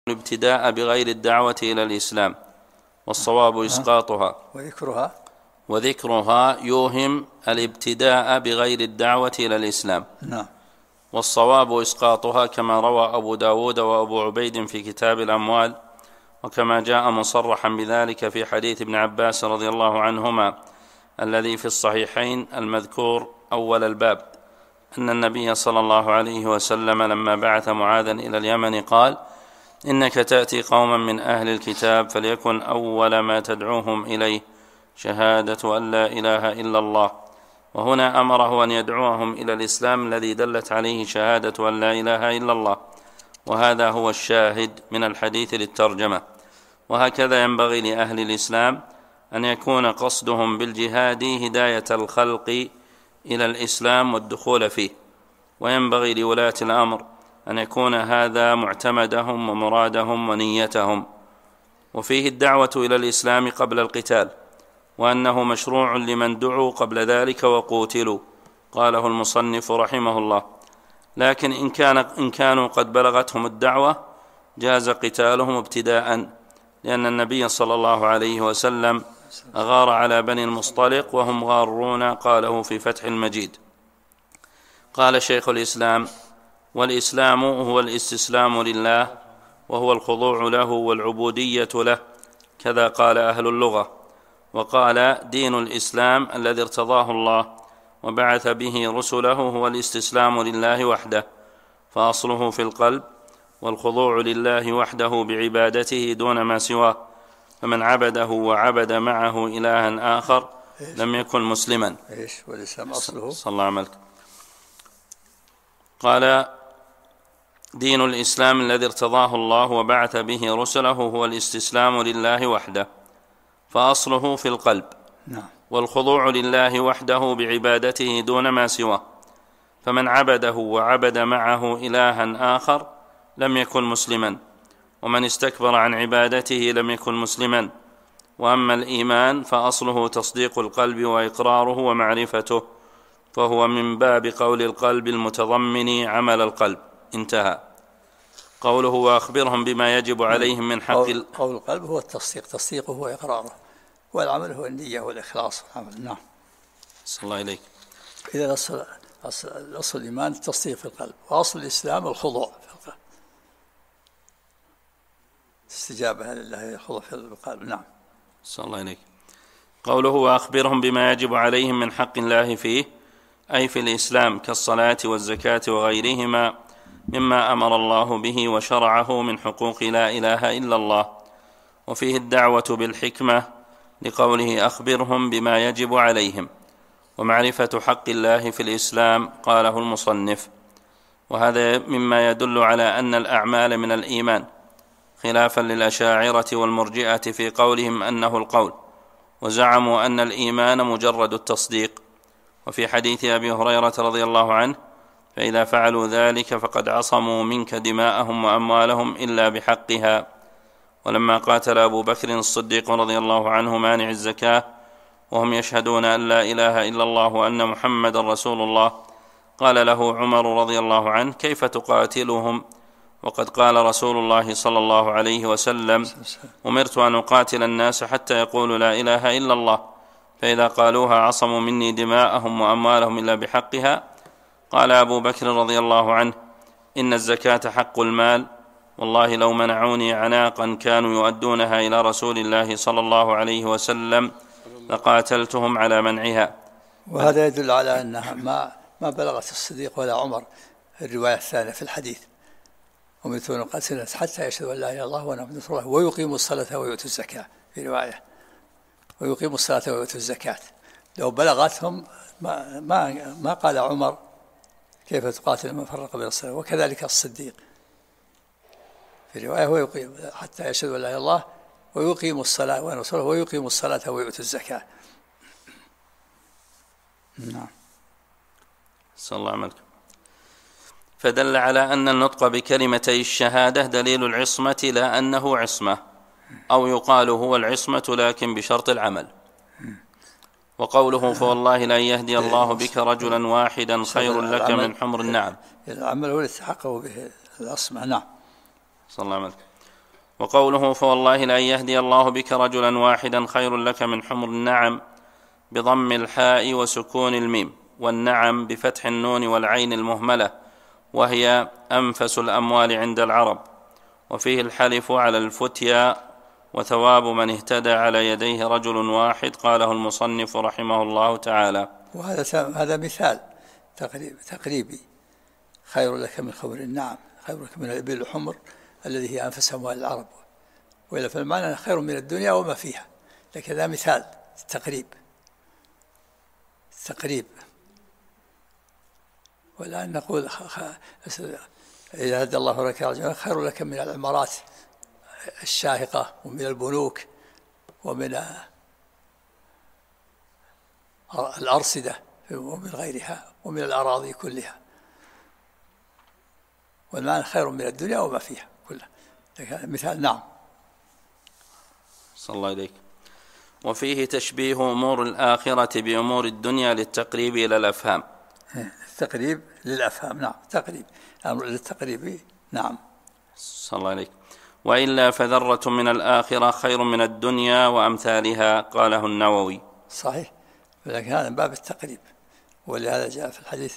الابتداء بغير الدعوة إلى الإسلام، والصواب إسقاطها، وذكرها يوهم الابتداء بغير الدعوة إلى الإسلام، والصواب إسقاطها كما روى أبو داود وأبو عبيد في كتاب الأموال، وكما جاء مصرحا بذلك في حديث ابن عباس رضي الله عنهما الذي في الصحيحين المذكور أول الباب، أن النبي صلى الله عليه وسلم لما بعث معاذا إلى اليمن قال: إنك تأتي قوما من أهل الكتاب فليكن أول ما تدعوهم إليه شهادة أن لا إله إلا الله. وهنا أمره أن يدعوهم إلى الإسلام الذي دلت عليه شهادة أن لا إله إلا الله، وهذا هو الشاهد من الحديث للترجمة. وهكذا ينبغي لأهل الإسلام أن يكون قصدهم بالجهاد هداية الخلق إلى الإسلام والدخول فيه، وينبغي لولاة الأمر أن يكون هذا معتمدهم ومرادهم ونيتهم. وفيه الدعوة إلى الإسلام قبل القتال، وأنه مشروع لمن دعوا قبل ذلك وقوتلوا، قاله المصنف رحمه الله. لكن إن كانوا قد بلغتهم الدعوة جاز قتالهم ابتداء، لأن النبي صلى الله عليه وسلم أغار على بني المصطلق وهم غارون، قاله في فتح المجيد. قال شيخ الإسلام: والإسلام هو الاستسلام لله، وهو الخضوع له والعبودية له، كذا قال أهل اللغة. وقال: دين الإسلام الذي ارتضاه الله وبعث به رسله هو الاستسلام لله وحده، فأصله في القلب، والخضوع لله وحده بعبادته دون ما سواه، فمن عبده وعبد معه إلها آخر لم يكن مسلما. والإسلام أصله صلى الله عليه وسلم. قال: دين الإسلام الذي ارتضاه الله وبعث به رسله هو الاستسلام لله وحده، فأصله في القلب، والخضوع لله وحده بعبادته دون ما سواه، فمن عبده وعبد معه إلها آخر لم يكن مسلما، ومن استكبر عن عبادته لم يكن مسلما. وأما الإيمان فأصله تصديق القلب وإقراره ومعرفته، فهو من باب قول القلب المتضمن عمل القلب. انتهى. قوله: وأخبرهم بما يجب عليهم من حق قول القلب هو التصديق، تصديقه هو إقراره، والعمل هو النية والإخلاص والعمل. نعم. صلى الله عليك. إذا أصل الإيمان التصديق في القلب، وأصل الإسلام الخضوع في القلب، استجابة لله، الخضوع في القلب. نعم. صلى الله عليك. قوله: وأخبرهم بما يجب عليهم من حق الله فيه، أي في الإسلام كالصلاة والزكاة وغيرهما مما أمر الله به وشرعه من حقوق لا إله إلا الله. وفيه الدعوة بالحكمة لقوله: أخبرهم بما يجب عليهم، ومعرفة حق الله في الإسلام، قاله المصنف. وهذا مما يدل على أن الأعمال من الإيمان، خلافا للأشاعرة والمرجئة في قولهم أنه القول، وزعموا أن الإيمان مجرد التصديق. وفي حديث أبي هريرة رضي الله عنه: فإذا فعلوا ذلك فقد عصموا منك دماءهم وأموالهم إلا بحقها. ولما قاتل أبو بكر الصديق رضي الله عنه مانع الزكاة وهم يشهدون أن لا إله إلا الله وأن محمد رسول الله، قال له عمر رضي الله عنه: كيف تقاتلهم وقد قال رسول الله صلى الله عليه وسلم: أمرت أن أقاتل الناس حتى يقولوا لا إله إلا الله، فإذا قالوها عصموا مني دماءهم وأموالهم إلا بحقها. قال أبو بكر رضي الله عنه: إن الزكاة حق المال، والله لو منعوني عناقا كانوا يؤدونها إلى رسول الله صلى الله عليه وسلم لقاتلتهم على منعها. وهذا يدل على أنها ما بلغت الصديق ولا عمر الرواية الثانية في الحديث: أمرت أن أقاتل الناس حتى يشهدوا أن لا إله إلا الله وأن محمدا رسول الله ويقيموا الصلاة ويؤتوا الزكاة، في رواية ويقيموا الصلاة ويؤتوا الزكاة. لو بلغتهم ما قال عمر: كيف تقاتل من فرق بين الصلاة؟ وكذلك الصديق في رواية: ويقيم حتى يشهدوا أن لا إله إلا الله ويقيموا الصلاة وأن رسوله ويقيموا الصلاة ويؤتوا الزكاة. نعم. صلى الله عليه وسلم. فدل على أن النطق بكلمتي الشهادة دليل العصمة، لا أنه عصمة، أو يقال هو العصمة لكن بشرط العمل. وقوله: فوالله لا يهدي الله بك رجلا واحدا خير لك من حمر النعم. العمل هو اللي تحقق به العصمة. نعم. صلى الله عليه وسلم. وقوله فوالله لأن يهدي الله بك رجلا واحدا خير لك من حمر النعم بضم الحاء وسكون الميم، والنعم بفتح النون والعين المهملة، وهي أنفس الأموال عند العرب. وفيه الحلف على الفتيا وثواب من اهتدى على يديه رجل واحد. قاله المصنف رحمه الله تعالى. وهذا مثال تقريبي. خير لك من خمر النعم، خير لك من الإبل الحمر الذي هي أنفس أموال العرب، وإلا فالمعنى خير من الدنيا وما فيها، لكن هذا مثال تقريب. والآن نقول إذا هدى الله لك رجلا خير لك من العمارات الشاهقة ومن البنوك ومن الأرصدة ومن غيرها ومن الأراضي كلها، والمعنى خير من الدنيا وما فيها كلها. مثال. نعم. صلى الله عليك. وفيه تشبيه أمور الآخرة بأمور الدنيا للتقريب إلى الأفهام. التقريب للأفهام، نعم. تقريب أمر للتقريب، نعم. صلى الله عليك. وإلا فذرة من الآخرة خير من الدنيا وأمثالها. قاله النووي. صحيح، ولكن هذا من باب التقريب، ولهذا جاء في الحديث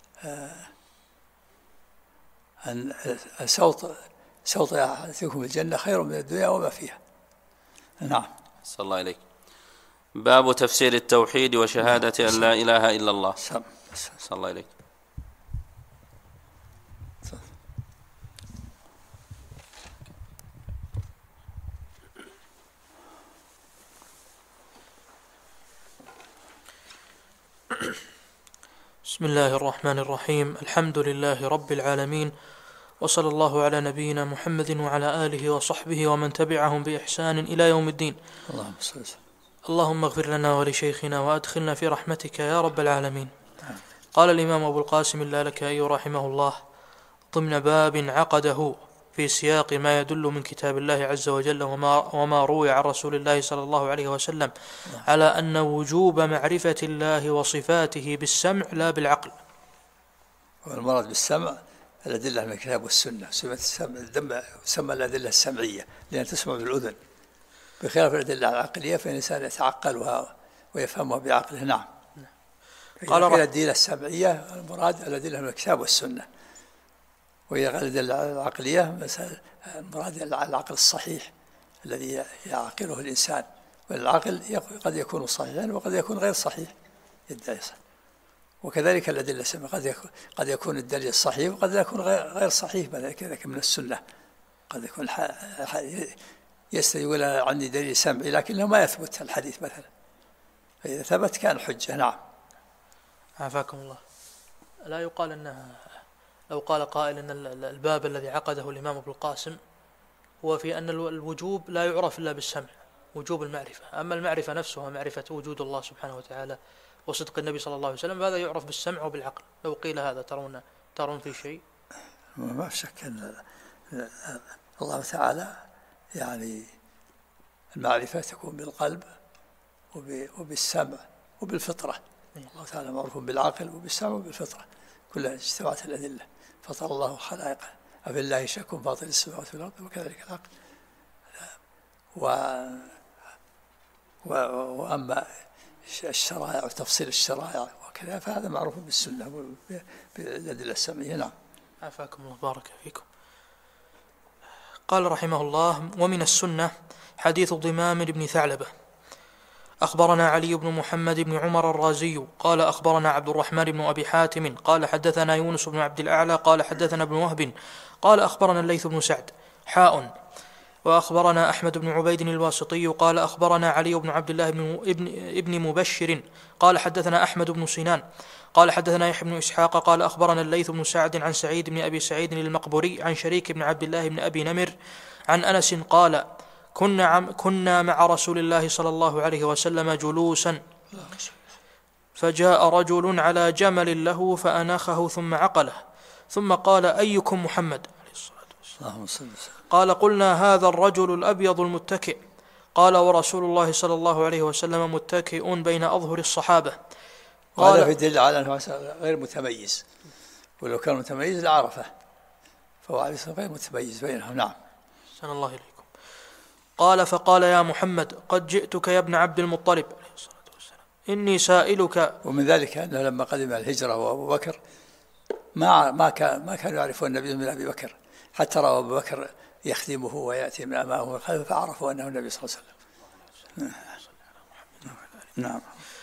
أن صوت أحدكم الجنة خير من الدنيا وما فيها. نعم. صلى الله عليك. باب تفسير التوحيد وشهادة أن لا إله إلا الله. صلى الله عليك. بسم الله الرحمن الرحيم. الحمد لله رب العالمين، وصلى الله على نبينا محمد وعلى آله وصحبه ومن تبعهم بإحسان إلى يوم الدين. اللهم اغفر لنا ولشيخنا وأدخلنا في رحمتك يا رب العالمين. قال الإمام أبو القاسم اللالكائي رحمه الله ضمن باب عقده في سياق ما يدل من كتاب الله عز وجل وما روي عن رسول الله صلى الله عليه وسلم على أن وجوب معرفة الله وصفاته بالسمع لا بالعقل. والمراد بالسمع الأدلة من الكتاب والسنة. سمى الأدلة السمعية لأن تسمع بالأذن، بخلاف الأدلة العقلية فإن الإنسان يتعقلها ويفهمها بعقله. نعم. قال الأدلة السمعية المراد الأدلة من الكتاب والسنة، وإذا قال الأدلة العقلية المراد العقل الصحيح الذي يعقله الإنسان، والعقل قد يكون صحيحا وقد يكون غير صحيح يدعي صحيح. وكذلك الأدلة السمعية قد يكون الدليل صحيح وقد يكون غير صحيح، كذلك من السنة قد يكون يقول عندي دليل سمعي لكنه ما يثبت الحديث مثلا، فإذا ثبت كان حجة. نعم. عافاكم الله. لا يقال أنها لو قال قائل أن الباب الذي عقده الإمام ابن القاسم هو في أن الوجوب لا يعرف إلا بالسمع، وجوب المعرفة، أما المعرفة نفسها معرفة وجود الله سبحانه وتعالى وصدق النبي صلى الله عليه وسلم هذا يعرف بالسمع وبالعقل. لو قيل هذا ترون في شيء؟ ما في شك أن الله تعالى يعني المعرفة تكون بالقلب وبالسمع وبالفطرة. الله تعالى معروف بالعقل وبالسمع وبالفطرة، كلها اجتمعت الأدلة. فطر الله خلائقه أفي الله شك فاطر السماوات والأرض وكذلك العقل. وأما الشرائع وتفصيل الشرائع وكذا فهذا معروف بالسنة بالأدلة السمعية. نعم. عافاكم الله بارك فيكم. قال رحمه الله ومن السنة حديث ضمام بن ثعلبة أخبرنا علي بن محمد بن عمر الرازي قال أخبرنا عبد الرحمن بن أبي حاتم قال حدثنا يونس بن عبد الأعلى قال حدثنا ابن وهب قال أخبرنا الليث بن سعد وأخبرنا أحمد بن عبيد الواسطي قال أخبرنا علي بن عبد الله ابن مبشر قال حدثنا أحمد بن سنان قال حدثنا يحيى بن إسحاق قال أخبرنا الليث بن سعد عن سعيد بن أبي سعيد المقبري عن شريك بن عبد الله بن أبي نمر عن أنس قال كنا مع رسول الله صلى الله عليه وسلم جلوسا فجاء رجل على جمل له فأناخه ثم عقله ثم قال أيكم محمد؟ قال قلنا هذا الرجل الأبيض المتكئ. قال ورسول الله صلى الله عليه وسلم متكئ بين أظهر الصحابة. قال في دليل على أنه غير متميز، ولو كان متميز لعرفه، فهو عليه الصلاة والسلام غير متميز بينهم. نعم. سن الله إليكم. قال فقال يا محمد قد جئتك يا ابن عبد المطلب عليه الصلاة والسلام إني سائلك. ومن ذلك أنه لما قدم الهجرة وأبو بكر ما كانوا يعرفون النبي من أبي بكر، حتى رأى أبو بكر يخدمه ويأتي من أمامه فعرفوا أنه النبي صلى الله عليه وسلم. نعم.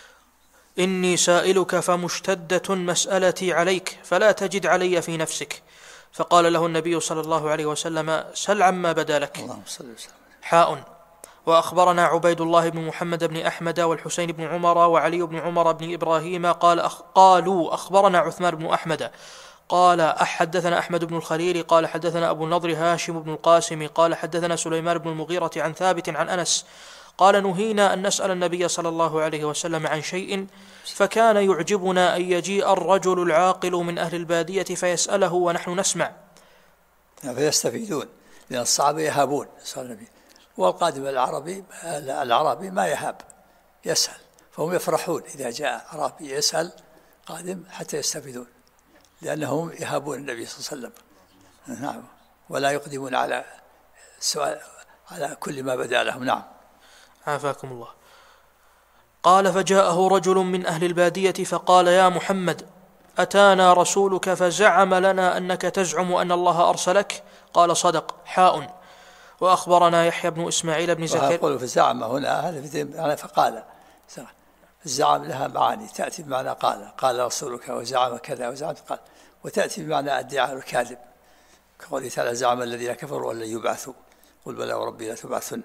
إني سائلك فمشتدة مسألتي عليك فلا تجد علي في نفسك. فقال له النبي صلى الله عليه وسلم سل عما بدا لك. اللهم صل وسلم. حاء. وأخبرنا عبيد الله بن محمد بن أحمد والحسين بن عمر وعلي بن عمر بن إبراهيم قالوا أخبرنا عثمان بن أحمد قال حدثنا أحمد بن الخليل قال حدثنا أبو النضر هاشم بن القاسم قال حدثنا سليمان بن المغيرة عن ثابت عن أنس قال نهينا أن نسأل النبي صلى الله عليه وسلم عن شيء فكان يعجبنا أن يجيء الرجل العاقل من أهل البادية فيسأله ونحن نسمع فيستفيدون، لأن الصحابة يهابون صلى النبي، والقادم العربي ما يهاب، يسأل، فهم يفرحون إذا جاء عربي يسأل قادم حتى يستفيدون، لأنهم يهابون النبي صلى الله عليه وسلم. نعم. ولا يقدمون على سؤال على كل ما بدا لهم. نعم. عافاكم الله. قال فجاءه رجل من أهل البادية فقال يا محمد أتانا رسولك فزعم لنا أنك تزعم أن الله أرسلك. قال صدق. حاء. وأخبرنا يحيى بن إسماعيل بن زكريا. يقول فزعم هنا هذا فقال، الزعم لها معاني، تأتي بمعنى قال رسولك وزعم كذا وزعم قال، وتأتي بمعنى الادعاء الكاذب كقوله تعالى زعم الذين كفروا أن لن يبعثوا قل بلى وربي لتبعثن،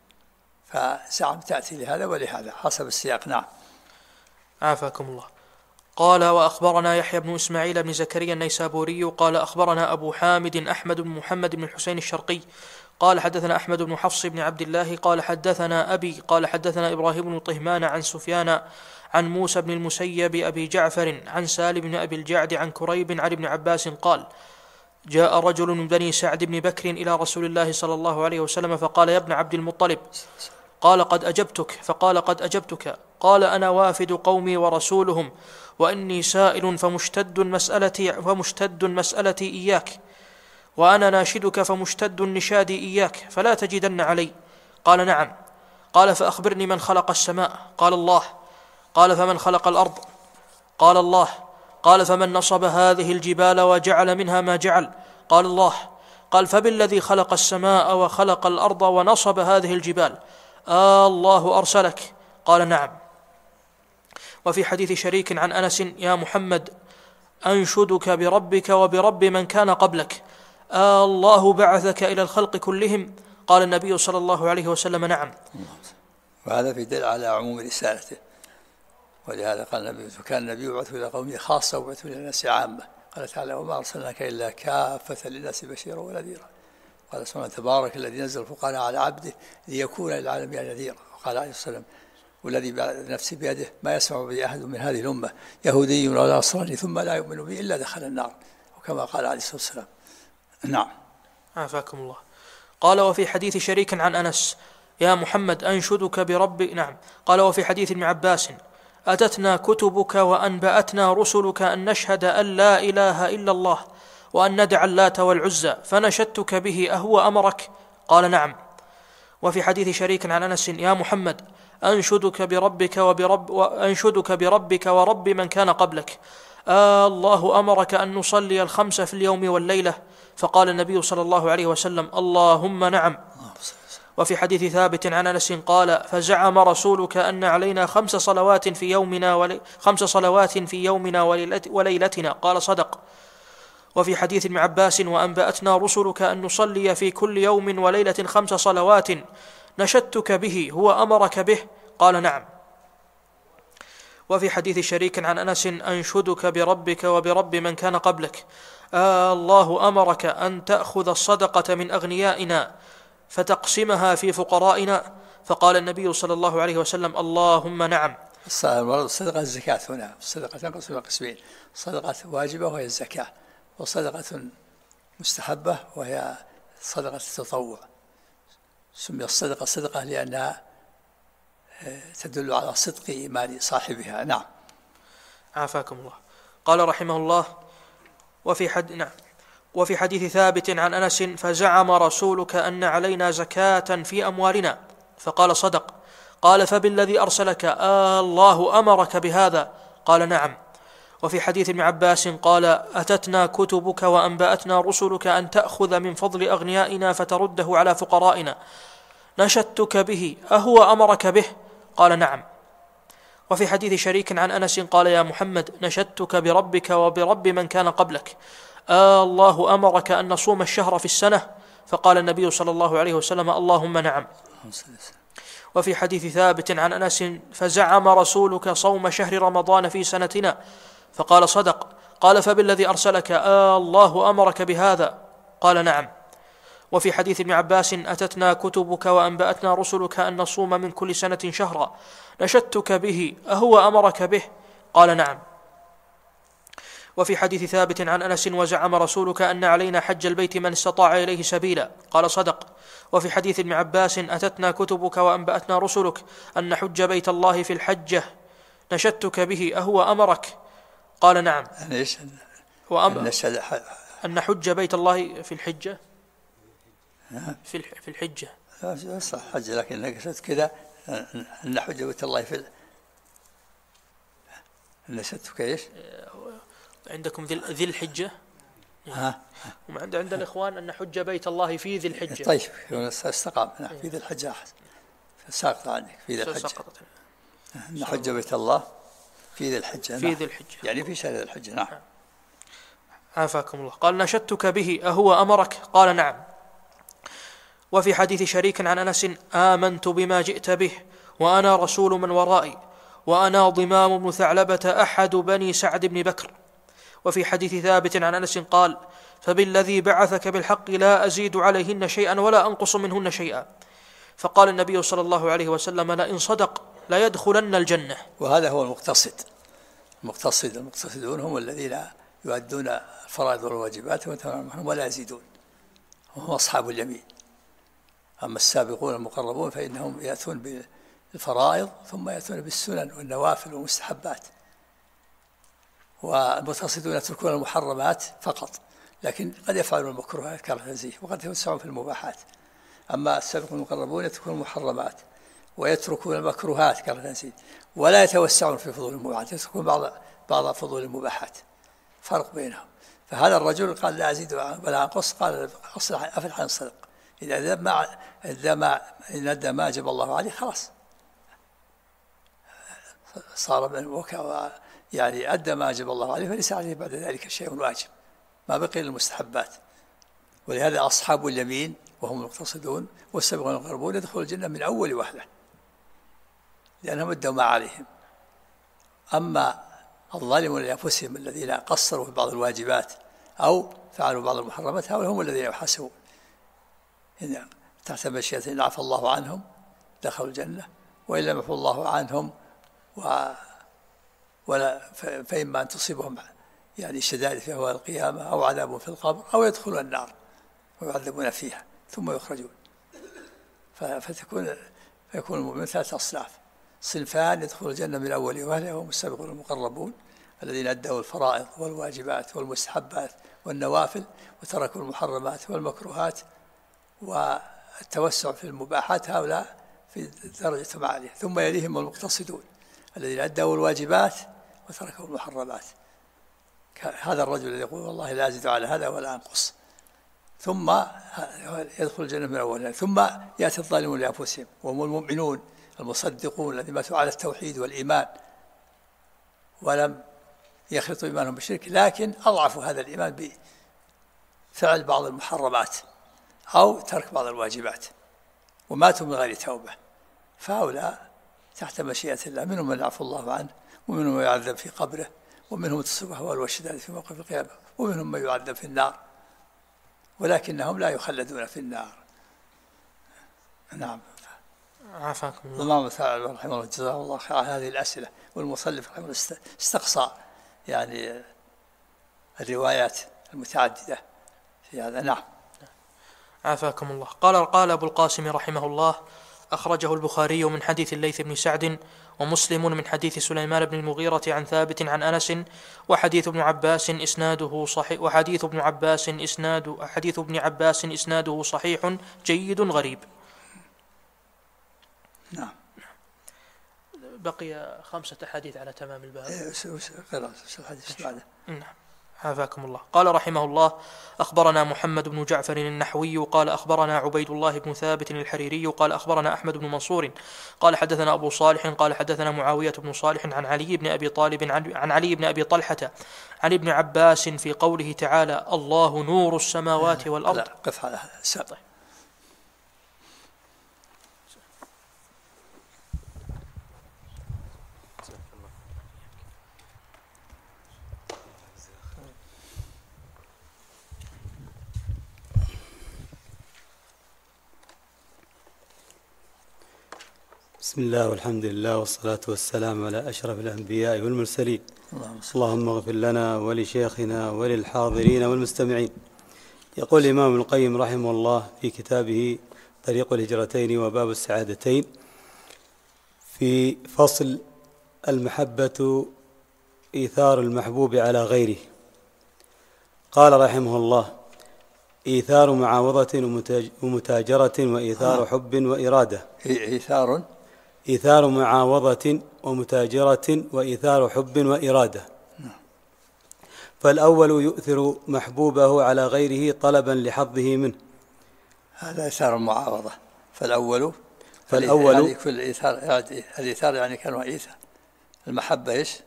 فزعم تأتي لهذا ولهذا حسب السياق. نعم. عافاكم الله. قال وأخبرنا يحيى بن إسماعيل بن زكريا النيسابوري قال أخبرنا أبو حامد أحمد بن محمد بن الحسين الشرقي قال حدثنا أحمد بن حفص بن عبد الله قال حدثنا أبي قال حدثنا إبراهيم بن طهمان عن سفيان عن موسى بن المسيب أبي جعفر عن سالم بن أبي الجعد عن كريب عن ابن عباس قال جاء رجل من بني سعد بن بكر إلى رسول الله صلى الله عليه وسلم فقال يا ابن عبد المطلب قال قد أجبتك. فقال قد أجبتك. قال أنا وافد قومي ورسولهم وإني سائل فمشتد مسألتي إياك وأنا ناشدك فمشتد النشاد إياك فلا تجدن علي. قال نعم. قال فأخبرني من خلق السماء. قال الله. قال فمن خلق الأرض. قال الله. قال فمن نصب هذه الجبال وجعل منها ما جعل. قال الله. قال فبالذي خلق السماء وخلق الأرض ونصب هذه الجبال الله أرسلك. قال نعم. وفي حديث شريك عن أنس يا محمد أنشدك بربك وبرب من كان قبلك الله بعثك إلى الخلق كلهم. قال النبي صلى الله عليه وسلم نعم. وهذا في دل على عموم رسالته، ولهذا قال النبي كان النبي يبعث إلى قومه خاصة ويبعث إلى الناس عامة. قال تعالى وما أرسلناك إلا كافة للناس بشيرا ونذيرا. قال سبحانه تبارك الذي نزل الفرقان على عبده ليكون للعالمين نذيرا. وقال عليه الصلاة والسلام والذي نفسي بيده ما يسمع به أحد من هذه الأمة يهودي ولا نصراني ثم لا يؤمن به إلا دخل النار، وكما قال عليه الصلاة والسلام. نعم. عافاكم الله. قال وفي حديث شريك عن أنس يا محمد أنشدك برب. نعم. قال وفي حديث ابن عباس أتتنا كتبك وأنبأتنا رسلك أن نشهد أن لا إله إلا الله وأن ندع اللات والعزى فنشدتك به أهو أمرك. قال نعم. وفي حديث شريك عن أنس يا محمد أنشدك بربك ورب من كان قبلك الله أمرك أن نصلي الخمس في اليوم والليلة. فقال النبي صلى الله عليه وسلم اللهم نعم. وفي حديث ثابت عن أنس قال فزعم رسولك أن علينا 5 صلوات في يومنا وليلتنا. قال صدق. وفي حديث ابن عباس وأنبأتنا رسلك أن نصلي في كل يوم وليلة 5 صلوات نشدتك به هو أمرك به. قال نعم. وفي حديث شريك عن أنس أنشدك بربك وبرب من كان قبلك الله أمرك أن تأخذ الصدقة من أغنيائنا فتقسمها في فقرائنا. فقال النبي صلى الله عليه وسلم اللهم نعم. الصدقة الزكاة هنا الصدقة تنقسم إلى قسمين، صدقة واجبة وهي الزكاة، وصدقة مستحبة وهي صدقة التطوع. سمي الصدقة صدقة لأنها تدل على صدق إيمان صاحبها. نعم. عافاكم الله. قال رحمه الله وفي نعم. وفي حديث ثابت عن أنس: فزعم رسولك أن علينا زكاة في أموالنا، فقال: صدق. قال: فبالذي أرسلك الله أمرك بهذا؟ قال: نعم. وفي حديث ابن عباس قال: أتتنا كتبك وأنبأتنا رسلك أن تأخذ من فضل أغنيائنا فترده على فقرائنا، نشدتك به أهو أمرك به؟ قال: نعم. وفي حديث شريك عن أنس قال: يا محمد، نشدتك بربك وبرب من كان قبلك، الله أمرك أن نصوم الشهر في السنة؟ فقال النبي صلى الله عليه وسلم: اللهم نعم. وفي حديث ثابت عن أنس: فزعم رسولك صوم شهر رمضان في سنتنا، فقال: صدق. قال: فبالذي أرسلك الله أمرك بهذا؟ قال: نعم. وفي حديث ابن عباس: أتتنا كتبك وأنبأتنا رسلك أن نصوم من كل سنة شهرا، نشدتك به أهو أمرك به؟ قال: نعم. وفي حديث ثابت عن أنس: وزعم رسولك أن علينا حج البيت من استطاع إليه سبيلا؟ قال: صدق. وفي حديث ابن عباس: أتتنا كتبك وأنبأتنا رسلك أن نحج بيت الله في الحجة، نشدتك به أهو أمرك؟ قال: نعم. أن نحج بيت الله في الحجة، في الحجة صح حج، لكن نقصد كذا أن نحج بيت الله في نشدتك إيش؟ عندكم ذي الحجة، وعند الإخوان أن نحج بيت الله في ذي الحجة. طيب استقام في ذي الحجة ساقط عنك في ذي الحجة، نحج بيت الله في ذي الحجة، في ذي الحجة يعني في شهر ذي الحجة. نعم. عافاكم الله. قال: نشدتك به أهو أمرك؟ قال: نعم. وفي حديث شريك عن أنس: آمنت بما جئت به وأنا رسول من ورائي، وأنا ضمام بن ثعلبة أحد بني سعد بن بكر. وفي حديث ثابت عن أنس قال: فبالذي بعثك بالحق لا أزيد عليهن شيئا ولا أنقص منهن شيئا. فقال النبي صلى الله عليه وسلم: لئن صدق لا يدخلن الجنة. وهذا هو المقتصدون هم الذين يؤدون الفرائض والواجبات ولا يزيدون، وهم أصحاب اليمين. أما السابقون المقربون فإنهم يأتون بالفرائض ثم يأتون بالسنن والنوافل والمستحبات، والمقتصدون يتركون المحرمات فقط، لكن قد يفعلون المكروهات كالتنزيه وقد يوسعون في المباحات. أما السابقون المقربون يتركون المحرمات ويتركون المكروهات كالتنزيه، ولا يتوسعون في فضول المباحات، يتركون بعض فضول المباحات، فرق بينهم. فهذا الرجل قال: لا أزيد ولا أنقص. قال: أفلح إن صدق. إذا أدى ما أجب الله عليه خلاص صار من وكا، يعني أدى ما أجب الله عليه، فليس عليه بعد ذلك شيء واجب، ما بقي للمستحبات. ولهذا أصحاب اليمين وهم المقتصدون والسابقون المقربون يدخلون الجنة من أول وهلة، لأنهم أدوا ما عليهم. أما الظالمون لأنفسهم الذين قصروا في بعض الواجبات أو فعلوا بعض المحرمات، هؤلاء هم الذين يحاسبون. إن تحت مشيئة إن عفى الله عنهم دخلوا الجنة، وإن لم يعفو الله عنهم فإما أن تصيبهم يعني شدائد في أهوال القيامة أو عذاب في القبر أو يدخلون النار ويعذبون فيها ثم يخرجون. فيكون المؤمن ثلاثة أصناف: صنفان يدخلون الجنة من أول وهلة، وهم السابقون المقربون الذين أدوا الفرائض والواجبات والمستحبات والنوافل وتركوا المحرمات والمكروهات والتوسع في المباحات، هؤلاء في درجة عالية. ثم يليهم المقتصدون الذين أدوا الواجبات وتركوا المحرمات، هذا الرجل الذي يقول: والله لا أزيد على هذا ولا أنقص، ثم يدخل الجنة من أولها. ثم يأتي الظالمون لأنفسهم وهم المؤمنون المصدقون الذين ماتوا على التوحيد والإيمان ولم يخلطوا إيمانهم بالشرك، لكن أضعفوا هذا الإيمان بفعل بعض المحرمات أو ترك بعض الواجبات وماتوا من غير توبة. فهؤلاء تحت مشيئة الله، منهم من يعفو الله عنه، ومنهم من يعذب في قبره، ومنهم تصيبه الأهوال والشدائد في موقف القيامة، ومنهم من يعذب في النار، ولكنهم لا يخلدون في النار. نعم. عافاكم الله. اللهم تعالى رحمه الله جزاه الله خير على هذه الأسئلة، والمصنف رحمه الله استقصى يعني الروايات المتعددة في هذا. نعم. عافاكم الله. قال أبو القاسم رحمه الله: أخرجه البخاري من حديث الليث بن سعد، ومسلم من حديث سليمان بن المغيرة عن ثابت عن أنس، وحديث ابن عباس إسناده صحيح، وحديث ابن عباس إسناده صحيح جيد غريب. نعم. بقي 5 أحاديث على تمام الباب. نعم. عافاكم الله. قال رحمه الله: أخبرنا محمد بن جعفر النحوي قال أخبرنا عبيد الله بن ثابت الحريري قال أخبرنا أحمد بن منصور قال حدثنا أبو صالح قال حدثنا معاوية بن صالح عن علي بن أبي طالب عن علي بن أبي طلحة عن ابن عباس في قوله تعالى: الله نور السماوات والأرض. قف على هذا. بسم الله والحمد لله والصلاة والسلام على أشرف الأنبياء والمرسلين. اللهم اغفر لنا ولشيخنا وللحاضرين والمستمعين. يقول الإمام ابن القيم رحمه الله في كتابه طريق الهجرتين وباب السعادتين في فصل المحبة إيثار المحبوب على غيره، قال رحمه الله: إيثار معاوضة ومتاجرة وإيثار حب وإرادة. إيثار معاوضة ومتاجرة وإيثار حب وإرادة. فالأول يؤثر محبوبه على غيره طلبا لحظه منه، هذا إيثار المعاوضة. فالأول يعني كل الإيثار يعني كان إيثار المحبة إيش؟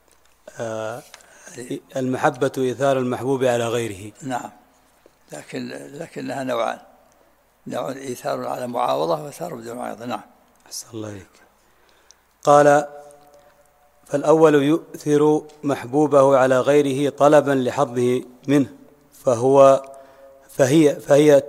المحبة إيثار المحبوب على غيره. نعم، لكنها نوعان: نوع إيثار على معاوضة وإيثار بدون معاوضة. نعم. أحسن الله عليك. قال: فالأول يؤثر محبوبه على غيره طلبا لحظه منه، فهي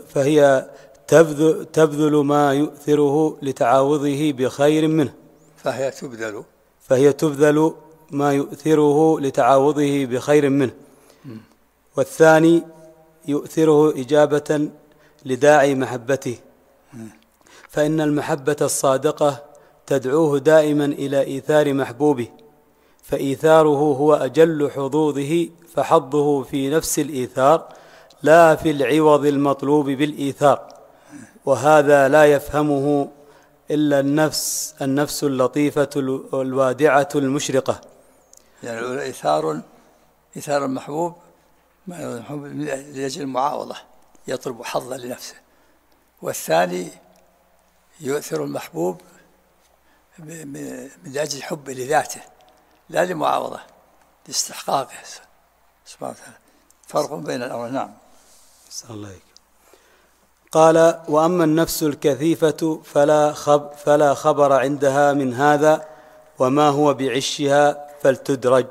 تبذل ما يؤثره لتعاوضه بخير منه. فهي تبذل ما يؤثره لتعاوضه بخير منه. والثاني يؤثره إجابة لداعي محبته، فإن المحبة الصادقة تدعوه دائما إلى إيثار محبوبه، فإيثاره هو أجل حظوظه، فحظه في نفس الإيثار لا في العوض المطلوب بالإيثار، وهذا لا يفهمه إلا النفس اللطيفة الوادعة المشرقة. يعني إيثار المحبوب لأجل المعاوضة، يطلب حظا لنفسه. والثاني يؤثر المحبوب من أجل حب لذاته لا لمعاوضة، لاستحقاقه سبحانه وتعالى. فرق بين الأمرين. نعم. صلى الله عليه. قال: وأما النفس الكثيفة فلا خبر عندها من هذا، وما هو بعشها فلتدرج.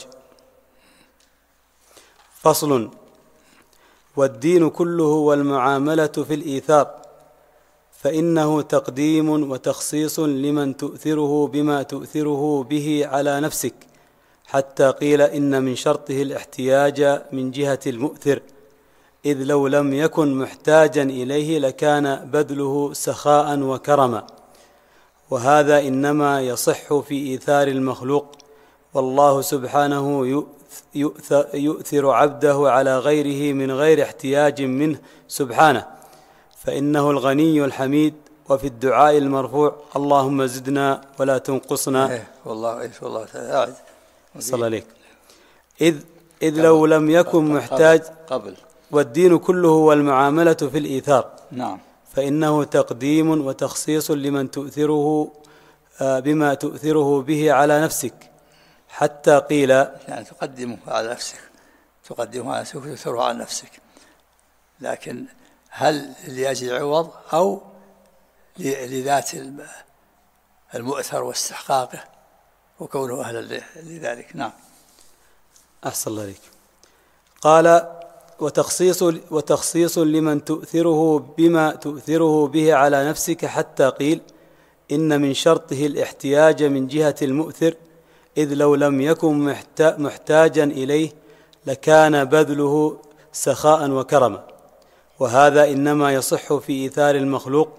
فصل: والدين كله والمعاملة في الإيثار، فإنه تقديم وتخصيص لمن تؤثره بما تؤثره به على نفسك، حتى قيل إن من شرطه الاحتياج من جهة المؤثر، إذ لو لم يكن محتاجا إليه لكان بذله سخاء وكرما، وهذا إنما يصح في إيثار المخلوق، والله سبحانه يؤثر عبده على غيره من غير احتياج منه سبحانه، فإنه الغني الحميد. وفي الدعاء المرفوع: اللهم زدنا ولا تنقصنا. والله تعالى صلى عليك. إذ لو لم يكن محتاج. والدين كله والمعاملة في الإيثار. نعم. فإنه تقديم وتخصيص لمن تؤثره بما تؤثره به على نفسك، حتى قيل يعني تقدمه على نفسك وتؤثره على نفسك، لكن هل لأجل عوض أو لذات المؤثر واستحقاقه وكونه أهلا لذلك؟ نعم. أحسن الله عليك. قال: وتخصيص لمن تؤثره بما تؤثره به على نفسك، حتى قيل إن من شرطه الاحتياج من جهة المؤثر، إذ لو لم يكن محتاجا إليه لكان بذله سخاء وكرما، وهذا إنما يصح في إيثار المخلوق،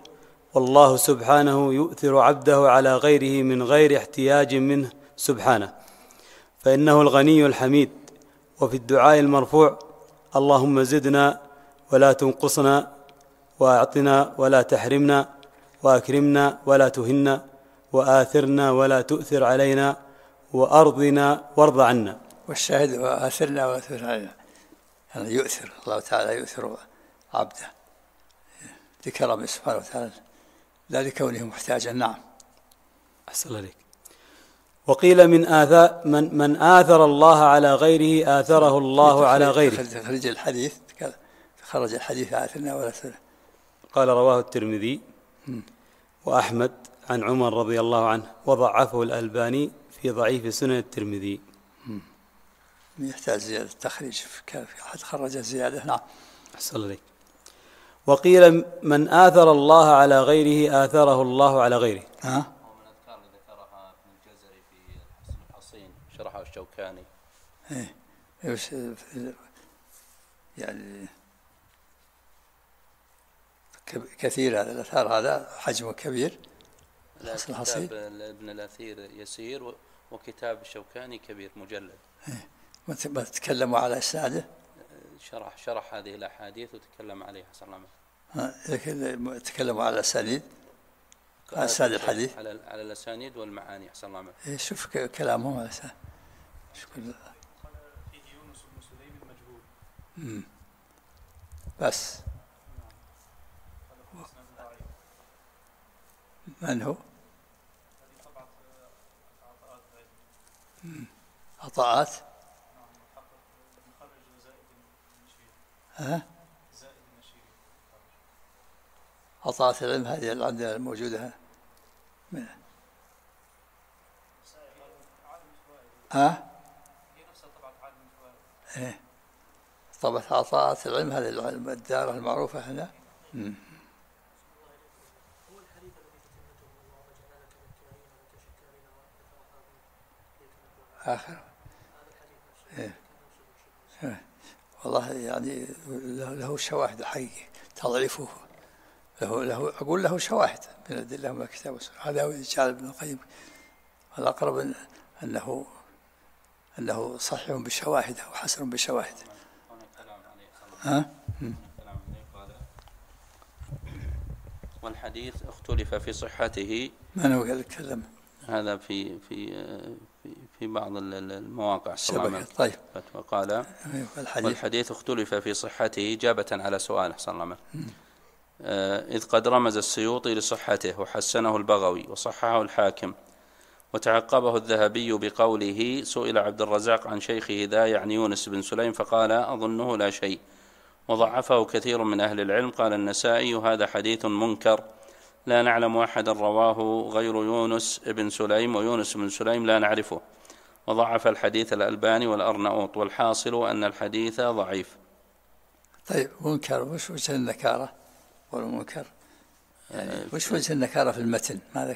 والله سبحانه يؤثر عبده على غيره من غير احتياج منه سبحانه، فإنه الغني الحميد. وفي الدعاء المرفوع: اللهم زدنا ولا تنقصنا، وأعطنا ولا تحرمنا، وأكرمنا ولا تهنا، وآثرنا ولا تؤثر علينا، وأرضنا وارض عنا. والشاهد وآثرنا ولا تؤثر علينا، يعني يؤثر الله تعالى، يؤثر عبده لكرمه سبحانه وتعالى لا لكونه محتاجا. نعم. أحسن عليك. وقيل من آثر الله على غيره آثره الله على غيره. خرج الحديث، خرج الحديث آثرنا ولا تؤثر. قال رواه الترمذي وأحمد عن عمر رضي الله عنه، وضعفه الألباني في ضعيف سنن الترمذي. يحتاج زيادة تخريج، في أحد خرج زيادة. نعم. أحسن عليك. وقيل من آثر الله على غيره آثره الله على غيره. ومن الأذكار اللي ذكرها ابن الجزري في الحصن الحصين شرحه الشوكاني. يعني كثير هذا الأثار، هذا حجمه كبير. كتاب ابن الأثير يسير، وكتاب الشوكاني كبير مجلد. ما تكلموا على إسناده؟ شرح هذه الأحاديث وتكلم عليها صلى الله عليه وسلم. لكن تكلموا على الأسانيد، على أسانيد الحديث، على الأسانيد والمعاني صلى الله عليه وسلم. شوف كلامهم على أسانيد. فيه يونس بن سليم المجهول. بس من هو؟ عطاءات. عطاءات العلم هذه اللي عندنا الموجودة من هي نفسها طبعة عالم الفوائد. طبعة عطاءات العلم هذه الدارة المعروفة هنا. آخر. والله يعني له شواهد حقيقية تضعيفه، له أقول له شواهد من الأدلة من الكتاب والسنة. هذا هو جعل ابن القيم الأقرب أنه صحيح بشواهد أو حسن بشواهد. والحديث اختلف في صحته. من هو قال الكلام هذا في بعض المواقع الشبكة. طيب. وقال والحديث اختلف في صحته إجابة على سؤال صلى الله عليه وسلم، إذ قد رمز السيوطي لصحته وحسنه البغوي وصححه الحاكم، وتعقبه الذهبي بقوله: سئل عبد الرزاق عن شيخه ذا يعني يونس بن سليم فقال: أظنه لا شيء. وضعفه كثير من أهل العلم. قال النسائي: هذا حديث منكر، لا نعلم أحدا رواه غير يونس بن سليم، ويونس بن سليم لا نعرفه. وضعف الحديث الألباني والأرناؤوط، والحاصل أن الحديث ضعيف. طيب، منكر وش وجه النكارة والمنكر؟ يعني وش وجه النكارة في المتن؟ ماذا؟